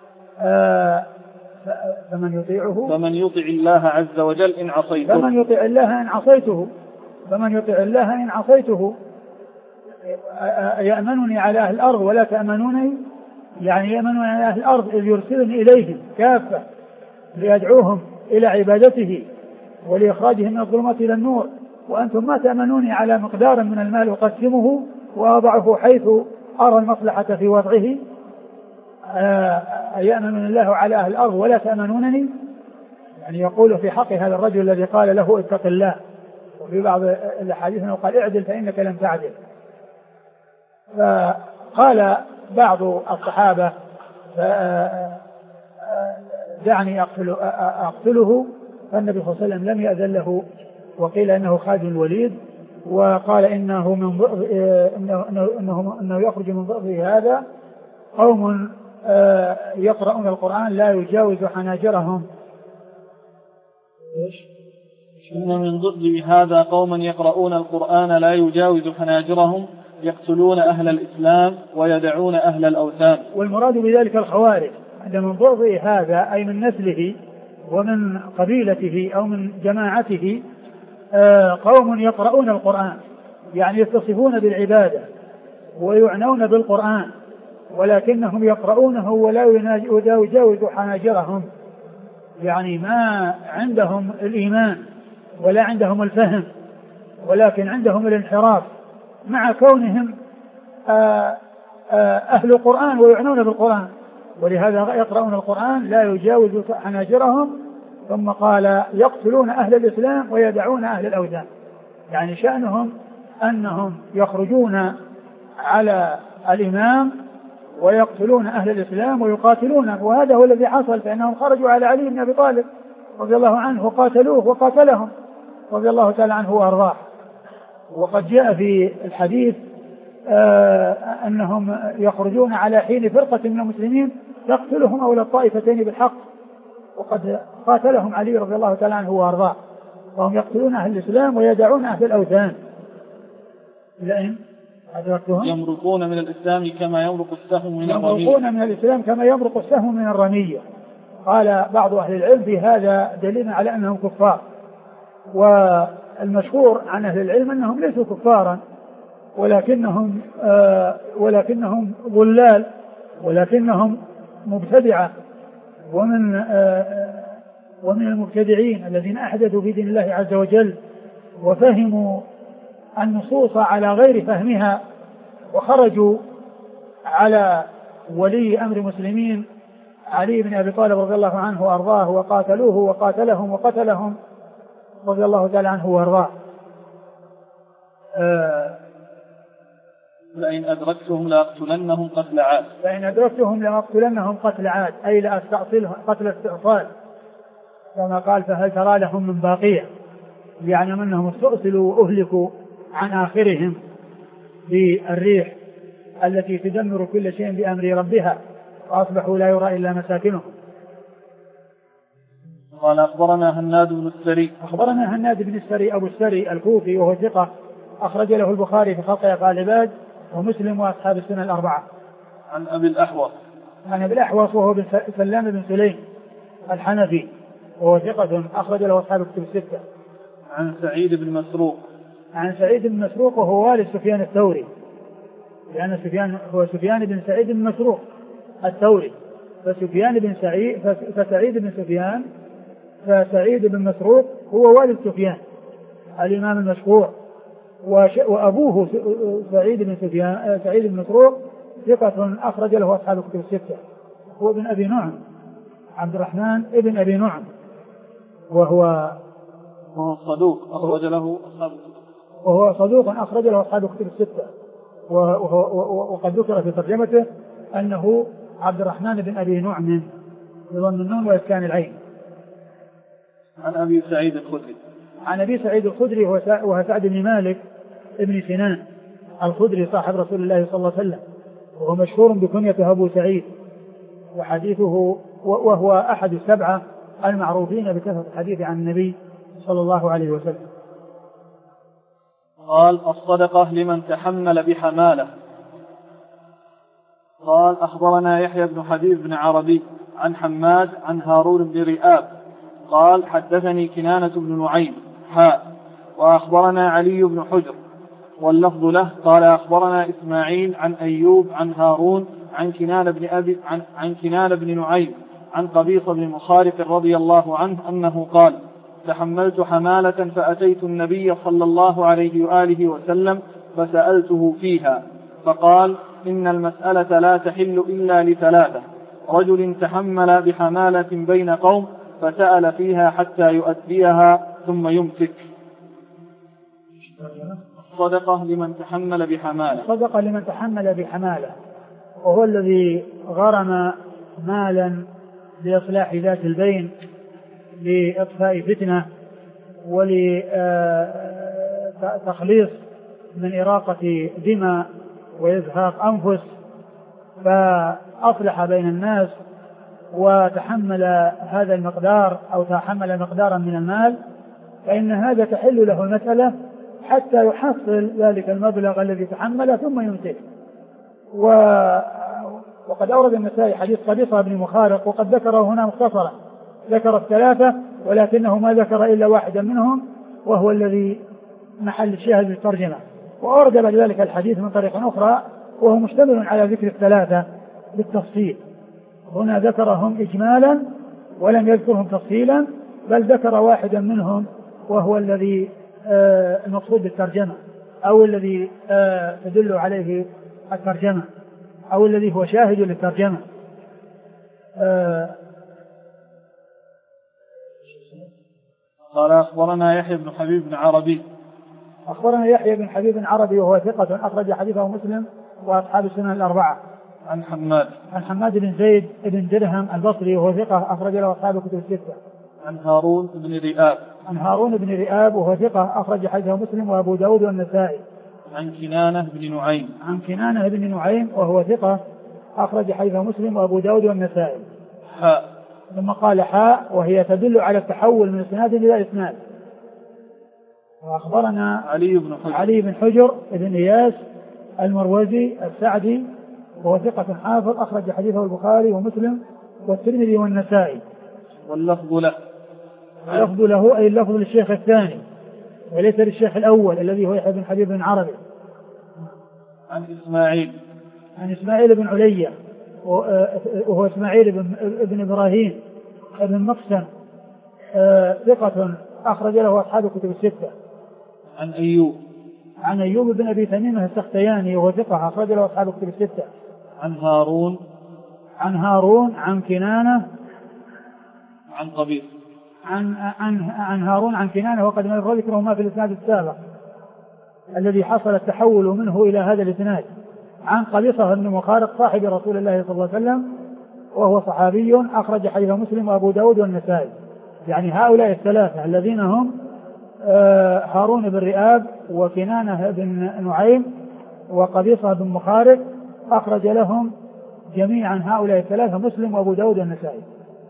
فمن يطع الله عز وجل إن عصيته فمن يطع الله إن عصيته يأمنني على أهل الأرض ولا تأمنوني يعني يأمنوني على أهل الأرض إذ يرسلني إليهم كافة ليدعوهم إلى عبادته ولإخراجهم من الظلمات إلى النور وأنتم ما تأمنوني على مقدار من المال أقسمه وأضعه حيث أرى المصلحة في وضعه. يأمن الله على أهل الأرض ولا تأمنونني يعني يقول في حق هذا الرجل الذي قال له اتق الله. وفي بعض الحديث أنه قال اعدل فإنك لم تعدل. فقال بعض الصحابة دعني أقتله فالنبي صلى الله عليه وسلم لم يأذن له وقيل إنه خالد الوليد وقال إنه يخرج من ضئضه هذا قوم يقرؤون القرآن لا يجاوز حناجرهم. إن من ضئض هذا قوما يقرؤون القرآن لا يجاوز حناجرهم يقتلون أهل الإسلام ويدعون أهل الأوثان. والمراد بذلك الخوارج. عند من ضئض هذا أي من نسله ومن قبيلته أو من جماعته قوم يقرؤون القرآن يعني يتصفون بالعبادة ويعنون بالقرآن ولكنهم يقرؤونه ولا يجاوز حناجرهم يعني ما عندهم الإيمان ولا عندهم الفهم ولكن عندهم الانحراف مع كونهم أهل القرآن ويعنون بالقرآن، ولهذا يقرؤون القرآن لا يجاوز حناجرهم. ثم قال يقتلون أهل الإسلام ويدعون أهل الأوثان، يعني شأنهم أنهم يخرجون على الإمام ويقتلون أهل الإسلام ويقاتلونه، وهذا هو الذي حصل، فإنهم خرجوا على علي بن أبي طالب رضي الله عنه وقاتلوه وقاتلهم رضي الله تعالى عنه وأرضاه. وقد جاء في الحديث أنهم يخرجون على حين فرقة من المسلمين تقتلهم أولى الطائفتين بالحق، وقد قاتلهم علي رضي الله تعالى عنه وأرضاه، وهم يقتلون أهل الإسلام ويدعون أهل الأوثان. لأن يمرقون من الإسلام كما يمرق السهم من الرمية. يمرقون من الإسلام كما يمرق السهم من الرمية. قال بعض أهل العلم في هذا دليل على أنهم كفار، والمشهور عن أهل العلم أنهم ليسوا كفارا، ولكنهم ضلال، ولكنهم مبتدعة، ومن المبتدعين الذين أحدثوا في دين الله عز وجل وفهموا النصوص على غير فهمها، وخرجوا على ولي أمر المسلمين علي بن أبي طالب رضي الله عنه وأرضاه وقاتلوه وقاتلهم وقتلهم رضي الله تعالى عنه وأرضاه. لئن أدركتهم لأقتلنهم قتل عاد. لئن أدركتهم لأقتلنهم قتل عاد، أي لأستأصلهم قتل استئصال، كما قال فهل ترى لهم من باقية، يعني أنهم استؤصلوا وأهلكوا عن آخرهم بالريح التي تدمر كل شيء بأمر ربها، وأصبحوا لا يرى إلا مساكنهم. قال أخبرنا هناد بن السري. أخبرنا هناد بن السري أبو السري الكوفي وهو ثقة، أخرج له البخاري في خلق أفعال العباد ومسلم وأصحاب السنن الأربعة. عن أبي الأحوص. عن أبي الأحوص وهو سلام بن سليم الحنفي وهو ثقة، أخرج له أصحاب الكتب الستة. عن سعيد بن مسروق. عن سعيد بن مسروق وهو والد سفيان الثوري، لأن سفيان هو سفيان بن سعيد بن مسروق الثوري، فسعيد بن مسروق هو والد سفيان الإمام المشهور، وأبوه سعيد بن مسروق ثقة، أخرج له أصحاب الكتب الستة. هو ابن أبي نعم، عبد الرحمن ابن أبي نعم، وهو صدوق أخرج له أصحاب الكتب. وهو صدوق أخرج له أصحاب الكتب الستة، وقد ذكر في ترجمته أنه عبد الرحمن بن أبي نعم بضم النون وإسكان العين. عن أبي سعيد الخدري. عن أبي سعيد الخدري وهو سعد بن مالك ابن سنان الخدري صاحب رسول الله صلى الله عليه وسلم، وهو مشهور بكنيته أبو سعيد، وحديثه وهو أحد السبعة المعروفين بكثرة الحديث عن النبي صلى الله عليه وسلم. قال الصدقة لمن تحمل بحمالة. قال أخبرنا يحيى بن حبيب بن عربي عن حماد عن هارون بن رئاب قال حدثني كنانة بن نعيم وأخبرنا علي بن حجر واللفظ له قال أخبرنا إسماعيل عن أيوب عن هارون عن كنانة بن نعيم عن قبيصة بن مخارق رضي الله عنه أنه قال تحملت حمالة فأتيت النبي صلى الله عليه وآله وسلم فسألته فيها فقال إن المسألة لا تحل إلا لثلاثة: رجل تحمل بحمالة بين قوم فسأل فيها حتى يؤديها ثم يمسك. صدقة لمن تحمل بحمالة. صدقة لمن تحمل بحمالة، وهو الذي غرم مالا لإصلاح ذات البين، لإطفاء فتنة، ولتخليص من إراقة دماء وإزهاق أنفس، فأصلح بين الناس وتحمل هذا المقدار أو تحمل مقدارا من المال، فإن هذا تحل له المسألة حتى يحصل ذلك المبلغ الذي تحمله ثم يمسك. وقد أورد النسائي حديث قبيصة بن مخارق، وقد ذكره هنا مختصرا، ذكر الثلاثة ولكنه ما ذكر إلا واحدا منهم وهو الذي محل الشاهد بالترجمة، وأورد بعد ذلك الحديث من طريق أخرى وهو مشتمل على ذكر الثلاثة بالتفصيل. هنا ذكرهم إجمالا ولم يذكرهم تفصيلا، بل ذكر واحدا منهم وهو الذي المقصود بالترجمة أو الذي تدل عليه الترجمة أو الذي هو شاهد للترجمة. قال أخبرنا يحيى بن حبيب بن عربي. أخبرنا يحيى بن حبيب بن عربي وهو ثقة أخرج حديثه مسلم وأصحاب السنن الأربعة. عن حماد بن زيد بن درهم البصري وهو ثقة أخرج له أصحاب الكتب الستة. عن هارون بن رئاب وهو ثقة أخرج حديثه مسلم وأبو داود والنسائي. عن كنانة بن نعيم وهو ثقة أخرج حديثه مسلم وأبو داود والنسائي. ثم قال حاء وهي تدل على التحول من إسناد إلى إسناد. وأخبرنا علي بن حجر بن إياس المروزي السعدي وهو ثقة حافظ أخرج حديثه البخاري ومسلم والترمذي والنسائي. واللفظ له أي اللفظ للشيخ الثاني وليس للشيخ الأول الذي هو يحيى بن حبيب بن عربي. عن إسماعيل بن علية وهو إسماعيل بن إبراهيم بن مقسم ثقة أخرج له أصحاب الكتب الستة. عن أيوب بن أبي تميمة السختياني وهو ثقة أخرج له أصحاب الكتب الستة. عن هارون عن كنانة عن هارون عن كنانة وقد مر ذكره ما في الإسناد السابق الذي حصل التحول منه إلى هذا الإسناد. عن قبيصة بن مخارق صاحب رسول الله صلى الله عليه وسلم وهو صحابي أخرج حديث مسلم وأبو داود والنسائي. يعني هؤلاء الثلاثة الذين هم هارون بن رئاب وكنانة بن نعيم وقبيصة بن مخارق أخرج لهم جميعا هؤلاء الثلاثة مسلم وأبو داود والنسائي.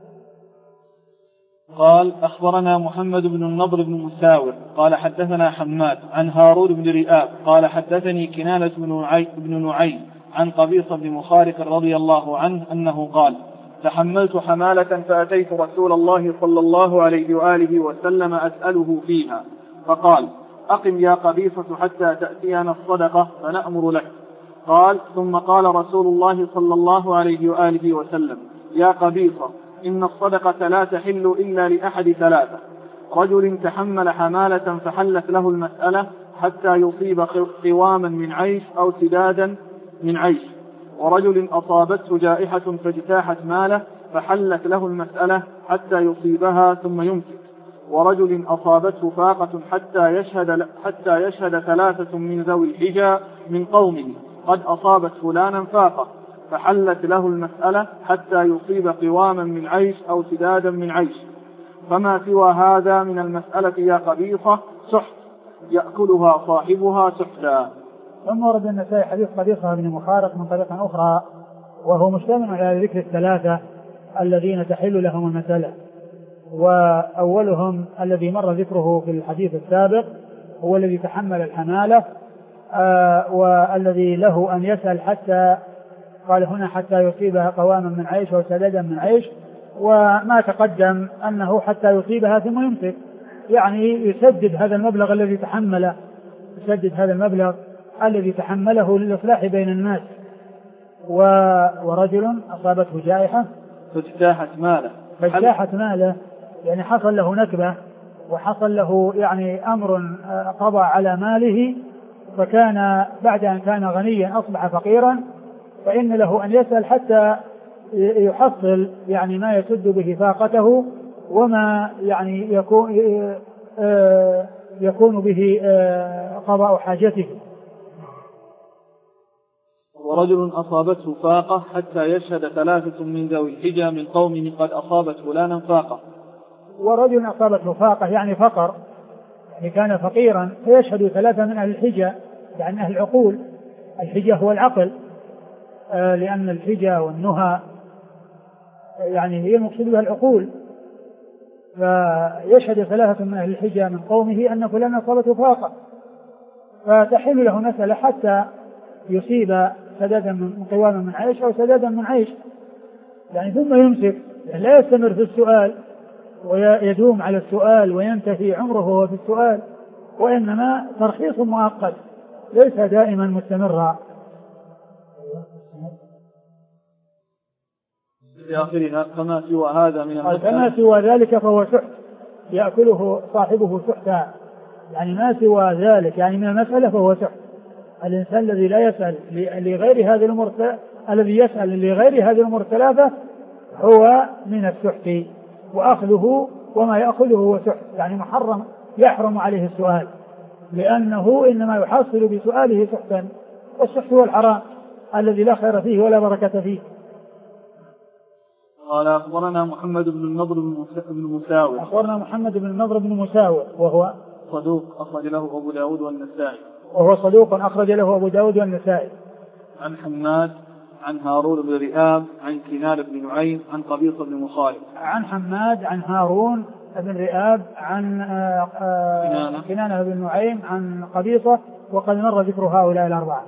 قال أخبرنا محمد بن النضر بن مساور قال حدثنا حماد عن هارون بن رئاب قال حدثني كنانة بن نعيم عن قبيصة بن مخارق رضي الله عنه أنه قال تحملت حمالة فأتيت رسول الله صلى الله عليه وآله وسلم أسأله فيها فقال أقم يا قبيصة حتى تأتينا الصدقة فنأمر لك. قال ثم قال رسول الله صلى الله عليه وآله وسلم يا قبيصة إن الصدقة لا تحل إلا لأحد ثلاثة: رجل تحمل حمالة فحلت له المسألة حتى يصيب قواما من عيش أو سدادا من عيش، ورجل أصابته جائحة فاجتاحت ماله فحلت له المسألة حتى يصيبها ثم يمسك، ورجل أصابته فاقة حتى يشهد ثلاثة من ذوي الحجى من قومه قد أصابت فلانا فاقة فحلت له المسألة حتى يصيب قواما من عيش أو سدادا من عيش، فما سوى هذا من المسألة يا قبيصة سحت يأكلها صاحبها سحتا. ثم ورد النسائي حديث قبيصة بن مخارق من طريقة أخرى وهو مشتمل على ذكر الثلاثة الذين تحل لهم المسألة، وأولهم الذي مر ذكره في الحديث السابق هو الذي تحمل الحمالة والذي له أن يسأل حتى قال هنا حتى يصيبها قواما من عيش وسدادا من عيش، وما تقدم أنه حتى يصيبها ثم يمسك، يعني يسدد هذا المبلغ الذي تحمله للإصلاح بين الناس. ورجل أصابته جائحة فاجتاحت ماله يعني حصل له نكبة وحصل له يعني أمر قضى على ماله، فكان بعد أن كان غنيا أصبح فقيرا، فإن له أن يسأل حتى يحصل يعني ما يسد به فاقته وما يعني يكون به قضاء حاجته. ورجل أصابته فاقة حتى يشهد ثلاثة من ذوي الحجى من قومه قد أصابت فلانا فاقة. ورجل أصابته فاقة يعني فقر، يعني كان فقيرا فيشهد ثلاثة من أهل الحجى يعني أهل العقول. الحجى هو العقل، لأن الحجى والنهى يعني هي المقصود بها العقول، فيشهد ثلاثة من أهل الحجى من قومه أن فلان أصابته فاقة، فتحل له مسألة حتى يصيب سدادا من قواما من عيش أو سدادا من عيش، يعني ثم يمسك، يعني لا يستمر في السؤال ويدوم على السؤال وينتهي عمره وهو في السؤال، وإنما ترخيص مؤقت ليس دائما مستمرا. فما سوى هذا من فما سوى ذلك فهو سحت يأكله صاحبه سحتا، يعني ما سوى ذلك يعني من المسألة فهو سحت. الإنسان الذي لا يسأل لغير هذه الأمور، الذي يسأل لغير هذه الأمور الثلاثة هو من السحت، وأخذه وما يأخذه هو سحت، يعني محرم، يحرم عليه السؤال، لأنه إنما يحصل بسؤاله سحتا، والسحت هو الحرام الذي لا خير فيه ولا بركة فيه. قال أخبرنا محمد بن النضر بن مساوي. أخبرنا محمد بن النضر بن مساوي وهو صدوق أخرج له أبو داود والنسائي. وهو صدوق أخرج له أبو داود والنسائي. عن حماد عن هارون بن رئاب عن كنان بن نعيم عن قبيصة بن مخالف. عن حماد عن هارون بن رئاب عن كنانة بن نعيم عن قبيصة، وقد مر ذكر هؤلاء الأربعة.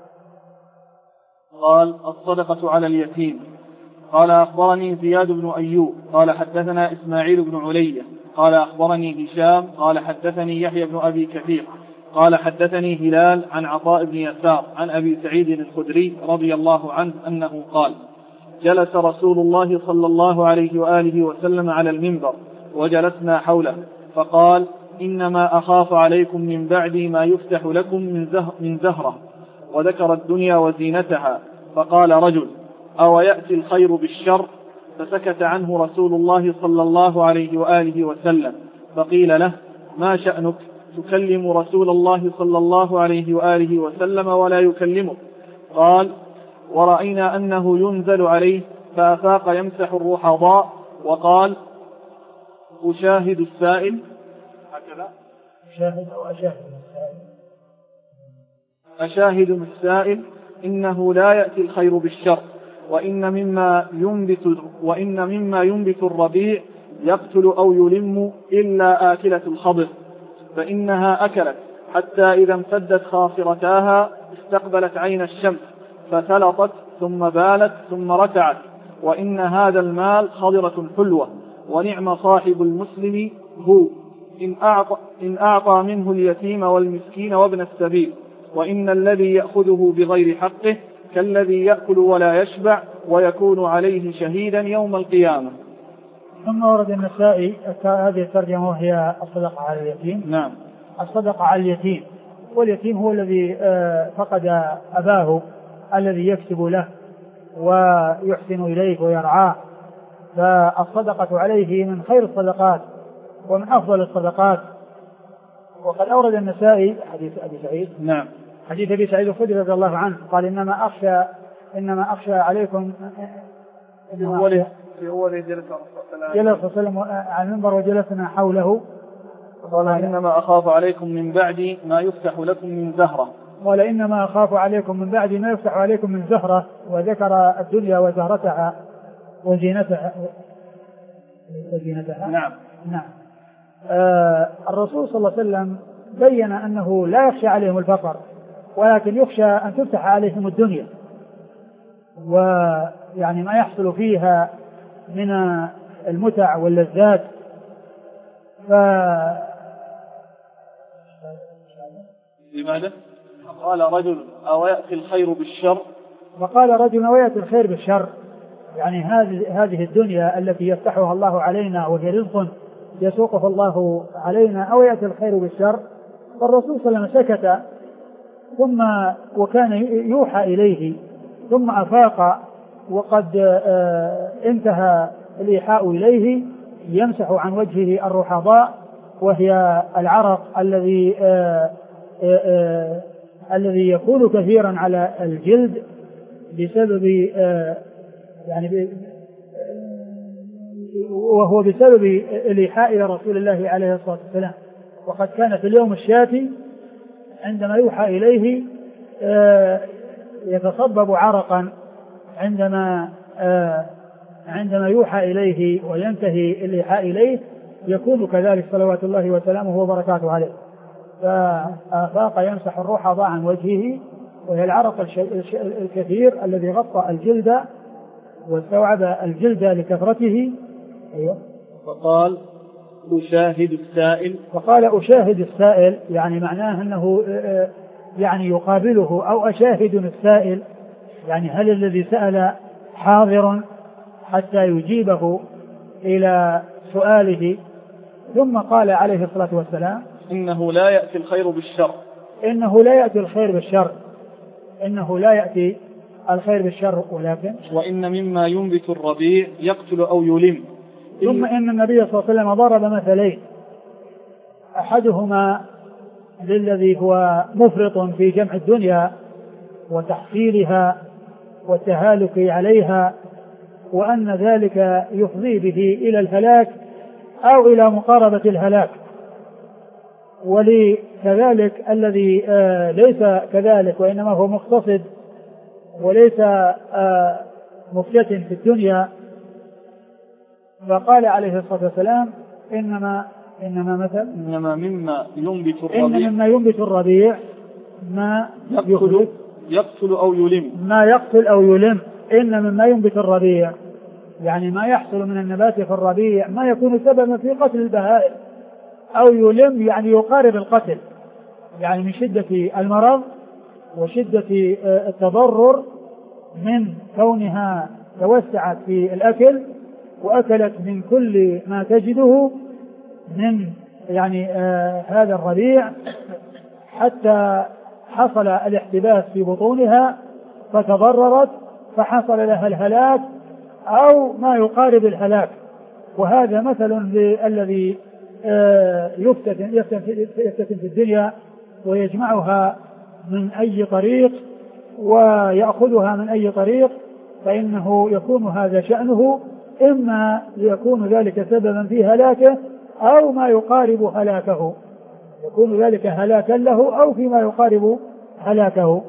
قال الصدقة على اليتيم. قال أخبرني زياد بن أيوب قال حدثنا إسماعيل بن علية قال أخبرني هشام قال حدثني يحيى بن أبي كثير قال حدثني هلال عن عطاء بن يسار عن أبي سعيد الخدري رضي الله عنه أنه قال جلس رسول الله صلى الله عليه وآله وسلم على المنبر وجلسنا حوله فقال إنما أخاف عليكم من بعدي ما يفتح لكم من زهرة، وذكر الدنيا وزينتها، فقال رجل أو يأتي الخير بالشر، فسكت عنه رسول الله صلى الله عليه وآله وسلم، فقيل له ما شأنك تكلم رسول الله صلى الله عليه وآله وسلم ولا يكلمك؟ قال ورأينا أنه ينزل عليه، فأفاق يمسح الرحضاء وقال أشاهد السائل، هكذا أشاهد السائل إنه لا يأتي الخير بالشر، وإن مما ينبت الربيع يقتل أو يلم إلا آكلة الخضر، فإنها أكلت حتى إذا امتدت خاصرتاها استقبلت عين الشمس فثلطت ثم بالت ثم رتعت، وإن هذا المال خضرة حلوة، ونعم صاحب المسلم هو إن أعطى منه اليتيم والمسكين وابن السبيل، وإن الذي يأخذه بغير حقه كالذي يأكل ولا يشبع ويكون عليه شهيدا يوم القيامة. ثم ورد النسائي هذه الترجمة وهي الصدقة على اليتيم. نعم. الصدقة على اليتيم، واليتيم هو الذي فقد أباه الذي يكسب له ويحسن إليه ويرعاه، فالصدقة عليه من خير الصدقات ومن أفضل الصدقات. وقد أورد النسائي حديث أبي سعيد. نعم. حديث أبي سعيد الخدري رضي الله عنه قال إنما أخشى عليكم في أول جلس وسلم على المنبر وجلسنا حوله، قال إنما أخاف عليكم من بعدي ما يفتح لكم من زهرة. قال إنما أخاف عليكم من بعدي ما يفتح عليكم من زهرة، وذكر الدنيا وزهرتها وزينتها. نعم. الرسول صلى الله عليه وسلم بين أنه لا يخشى عليهم الفقر، ولكن يخشى أن تفتح عليهم الدنيا، ويعني ما يحصل فيها من المتع واللذات. لماذا؟ قال رجل أو يأتي الخير بالشر، وقال رجل أو يأتي الخير بالشر، يعني هذه الدنيا التي يفتحها الله علينا وهي رزق يسوقه الله علينا، أو يأتي الخير بالشر. فالرسول صلى الله عليه وسلم سكت، ثم وكان يوحى إليه، ثم أفاق وقد انتهى الإيحاء إليه، يمسح عن وجهه الرحضاء، وهي العرق الذي يكون كثيرا على الجلد بسبب وهو بسبب الإيحاء إلى رسول الله عليه الصلاة والسلام. وقد كان في اليوم الشاتي عندما يوحى إليه يتصبب عرقا عندما يوحى إليه وينتهي الإيحاء إليه، يكون كذلك صلوات الله وسلامه وبركاته عليه. فأفاق يمسح الرحضاء عن وجهه، وهي العرق الكثير الذي غطى الجلد واستوعب الجلد لكثرته. أيوه. فقال أشاهد السائل. فقال أشاهد السائل، يعني معناه أنه يعني يقابله، أو أشاهد السائل، يعني هل الذي سأل حاضر حتى يجيبه إلى سؤاله. ثم قال عليه الصلاة والسلام إنه لا يأتي الخير بالشر. إنه لا يأتي الخير بالشر، إنه لا يأتي الخير بالشر، ولكن وإن مما ينبت الربيع يقتل أو يلم. ثم إن النبي صلى الله عليه وسلم ضرب مثلين، أحدهما للذي هو مفرط في جمع الدنيا وتحصيلها والتهالك عليها، وأن ذلك يفضي به إلى الهلاك أو إلى مقاربة الهلاك، ولكذلك الذي ليس كذلك وإنما هو مقتصد وليس مفتتن في الدنيا. فقال عليه الصلاة والسلام إنما مما ينبت الربيع ما يقتل أو يلم. ما يقتل أو يلم. إن مما ينبت الربيع يعني ما يحصل من النبات في الربيع ما يكون سببا في قتل البهائم، أو يلم يعني يقارب القتل، يعني من شدة المرض وشدة التضرر من كونها توسعت في الأكل وأكلت من كل ما تجده من يعني هذا الربيع حتى حصل الاحتباس في بطونها فتضررت فحصل لها الهلاك أو ما يقارب الهلاك. وهذا مثل للذي يفتتن في الدنيا ويجمعها من أي طريق ويأخذها من أي طريق، فإنه يكون هذا شأنه، إما يكون ذلك سببا في هلاكه أو ما يقارب هلاكه، يكون ذلك هلاكا له أو فيما يقارب هلاكه.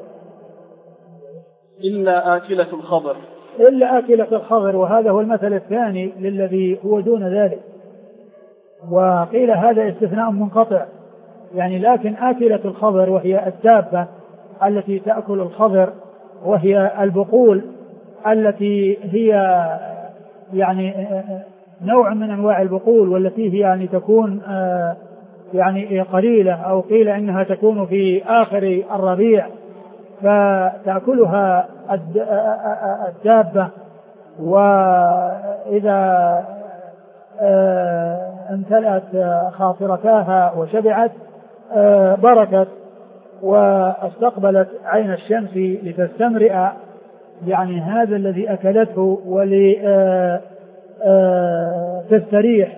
إلا آكلة الخضر. إلا آكلة الخضر، وهذا هو المثل الثاني للذي هو دون ذلك. وقيل هذا استثناء منقطع، يعني لكن آكلة الخضر وهي الدابة التي تأكل الخضر وهي البقول التي هي يعني نوع من أنواع البقول والتي هي يعني تكون يعني قليلة، أو قيل إنها تكون في آخر الربيع فتأكلها الدابة، وإذا امتلأت خاصرتاها وشبعت بركت واستقبلت عين الشمس لتستمرئ يعني هذا الذي أكلته ولتستريح.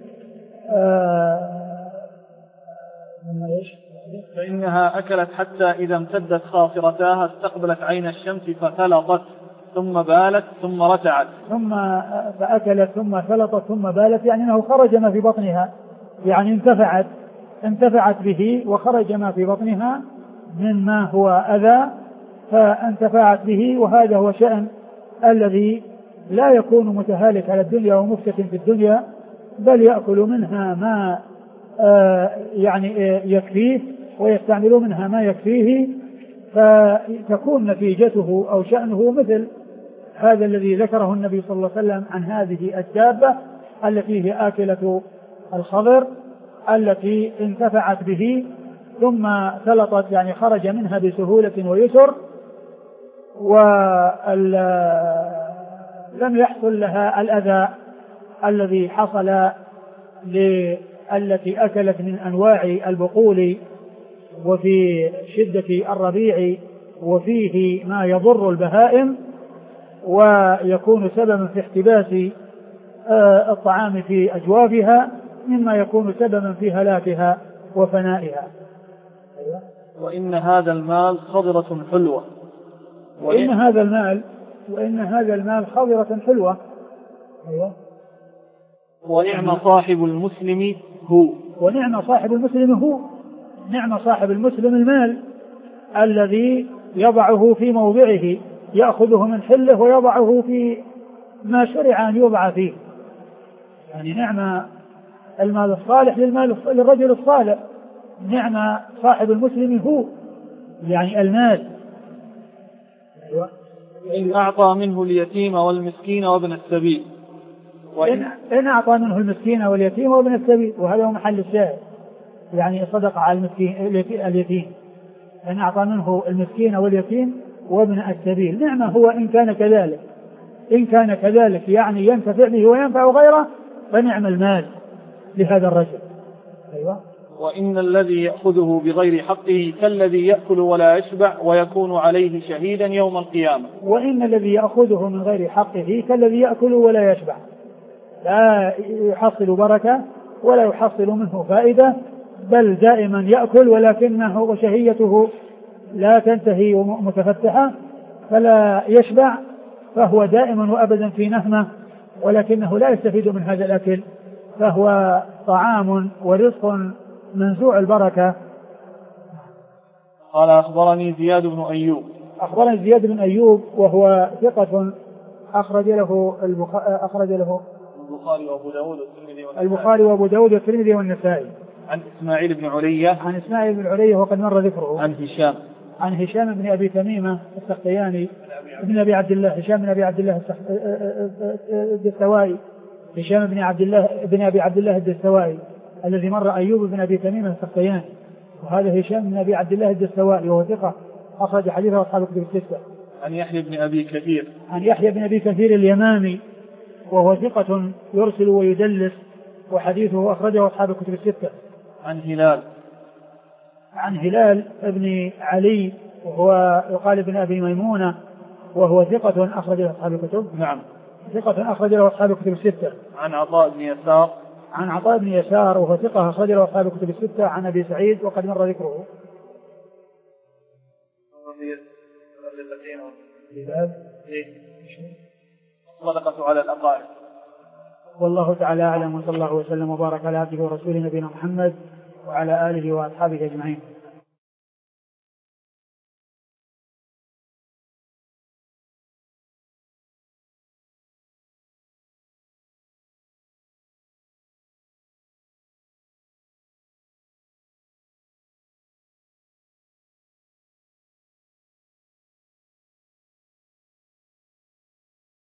فإنها أكلت حتى إذا امتدت خاصرتاها استقبلت عين الشمس فثلطت ثم بالت ثم رتعت. ثم فأكلت ثم ثلطت ثم بالت، يعني أنه خرج ما في بطنها، يعني انتفعت به وخرج ما في بطنها مما هو أذى فانتفعت به. وهذا هو شأن الذي لا يكون متهالك على الدنيا ومفتتن في الدنيا، بل يأكل منها ما يعني يكفيه ويستعمل منها ما يكفيه، فتكون نتيجته أو شأنه مثل هذا الذي ذكره النبي صلى الله عليه وسلم عن هذه الدابة التي هي آكلة الخضر التي انتفعت به ثم ثلطت، يعني خرج منها بسهولة ويسر، ولم يحصل لها الأذى الذي حصل التي أكلت من أنواع البقول وفي شدة الربيع وفيه ما يضر البهائم ويكون سببا في احتباس الطعام في أجوافها مما يكون سببا في هلاكها وفنائها. وإن هذا المال خضرة حلوة. وإن هذا المال خضرة حلوة. ونعم صاحب المسلم هو. ونعم صاحب المسلم هو. نعم صاحب المسلم المال الذي يضعه في موضعه، يأخذه من حله ويضعه في ما شرع أن يوضع فيه. يعني نعم المال الصالح للرجل الصالح. نعم صاحب المسلم هو يعني المال. إن أعطى منه اليتيم والمسكين وابن السبيل. إن أعطى منه المسكين واليتيم وابن السبيل، وهذا هو محل الشاهد، يعني صدق على اليتيم. إن أعطى منه المسكين واليتيم وابن السبيل. نعمة هو إن كان كذلك يعني ينتفع به وينفع غيره، فنعم المال لهذا الرجل. أيوة. وإن الذي يأخذه بغير حقه كالذي يأكل ولا يشبع ويكون عليه شهيدا يوم القيامة. وإن الذي يأخذه من غير حقه كالذي يأكل ولا يشبع، لا يحصل بركة ولا يحصل منه فائدة، بل دائما يأكل ولكنه شهيته لا تنتهي متفتحة فلا يشبع، فهو دائما وأبدا في نهمة ولكنه لا يستفيد من هذا الأكل، فهو طعام ورزق منزوع البركة. قال أخبرني زياد بن أيوب. أخبرني زياد بن أيوب وهو ثقة أخرج له البخاري وأبو داود والترمذي والنسائي. عن إسماعيل بن علية. عن إسماعيل بن علية وقد مر ذكره. عن هشام بن أبي تميمة السختياني ابن أبي عبد الله، هشام بن أبي عبد الله الدستوائي، هشام بن أبي عبد الله الدستوائي الذي مر أيوب بن أبي تميمة السختياني، وهذا هشام بن أبي عبد الله الدستوائي وهو ثقة أخرج حديثه أصحاب الكتب الستة. عن يحيى بن أبي كثير. عن يحيى بن أبي كثير اليمامي وهو ثقة يرسل ويدلس وحديثه أخرجه أصحاب الكتب الستة. عن هلال بن علي وهو يقال ابن أبي ميمونة وهو ثقة أخرج له أصحاب الكتب. نعم. ثقة أخرج له أصحاب الكتب الستة. عن عطاء بن يسار وهو ثقة أخرج له أصحاب الكتب الستة. عن أبي سعيد وقد مر ذكره. صدقة على الأقارب. والله تعالى أعلم، وصلى الله وسلم وبارك على عبده ورسوله نبينا محمد وعلى آله وأصحابه أجمعين.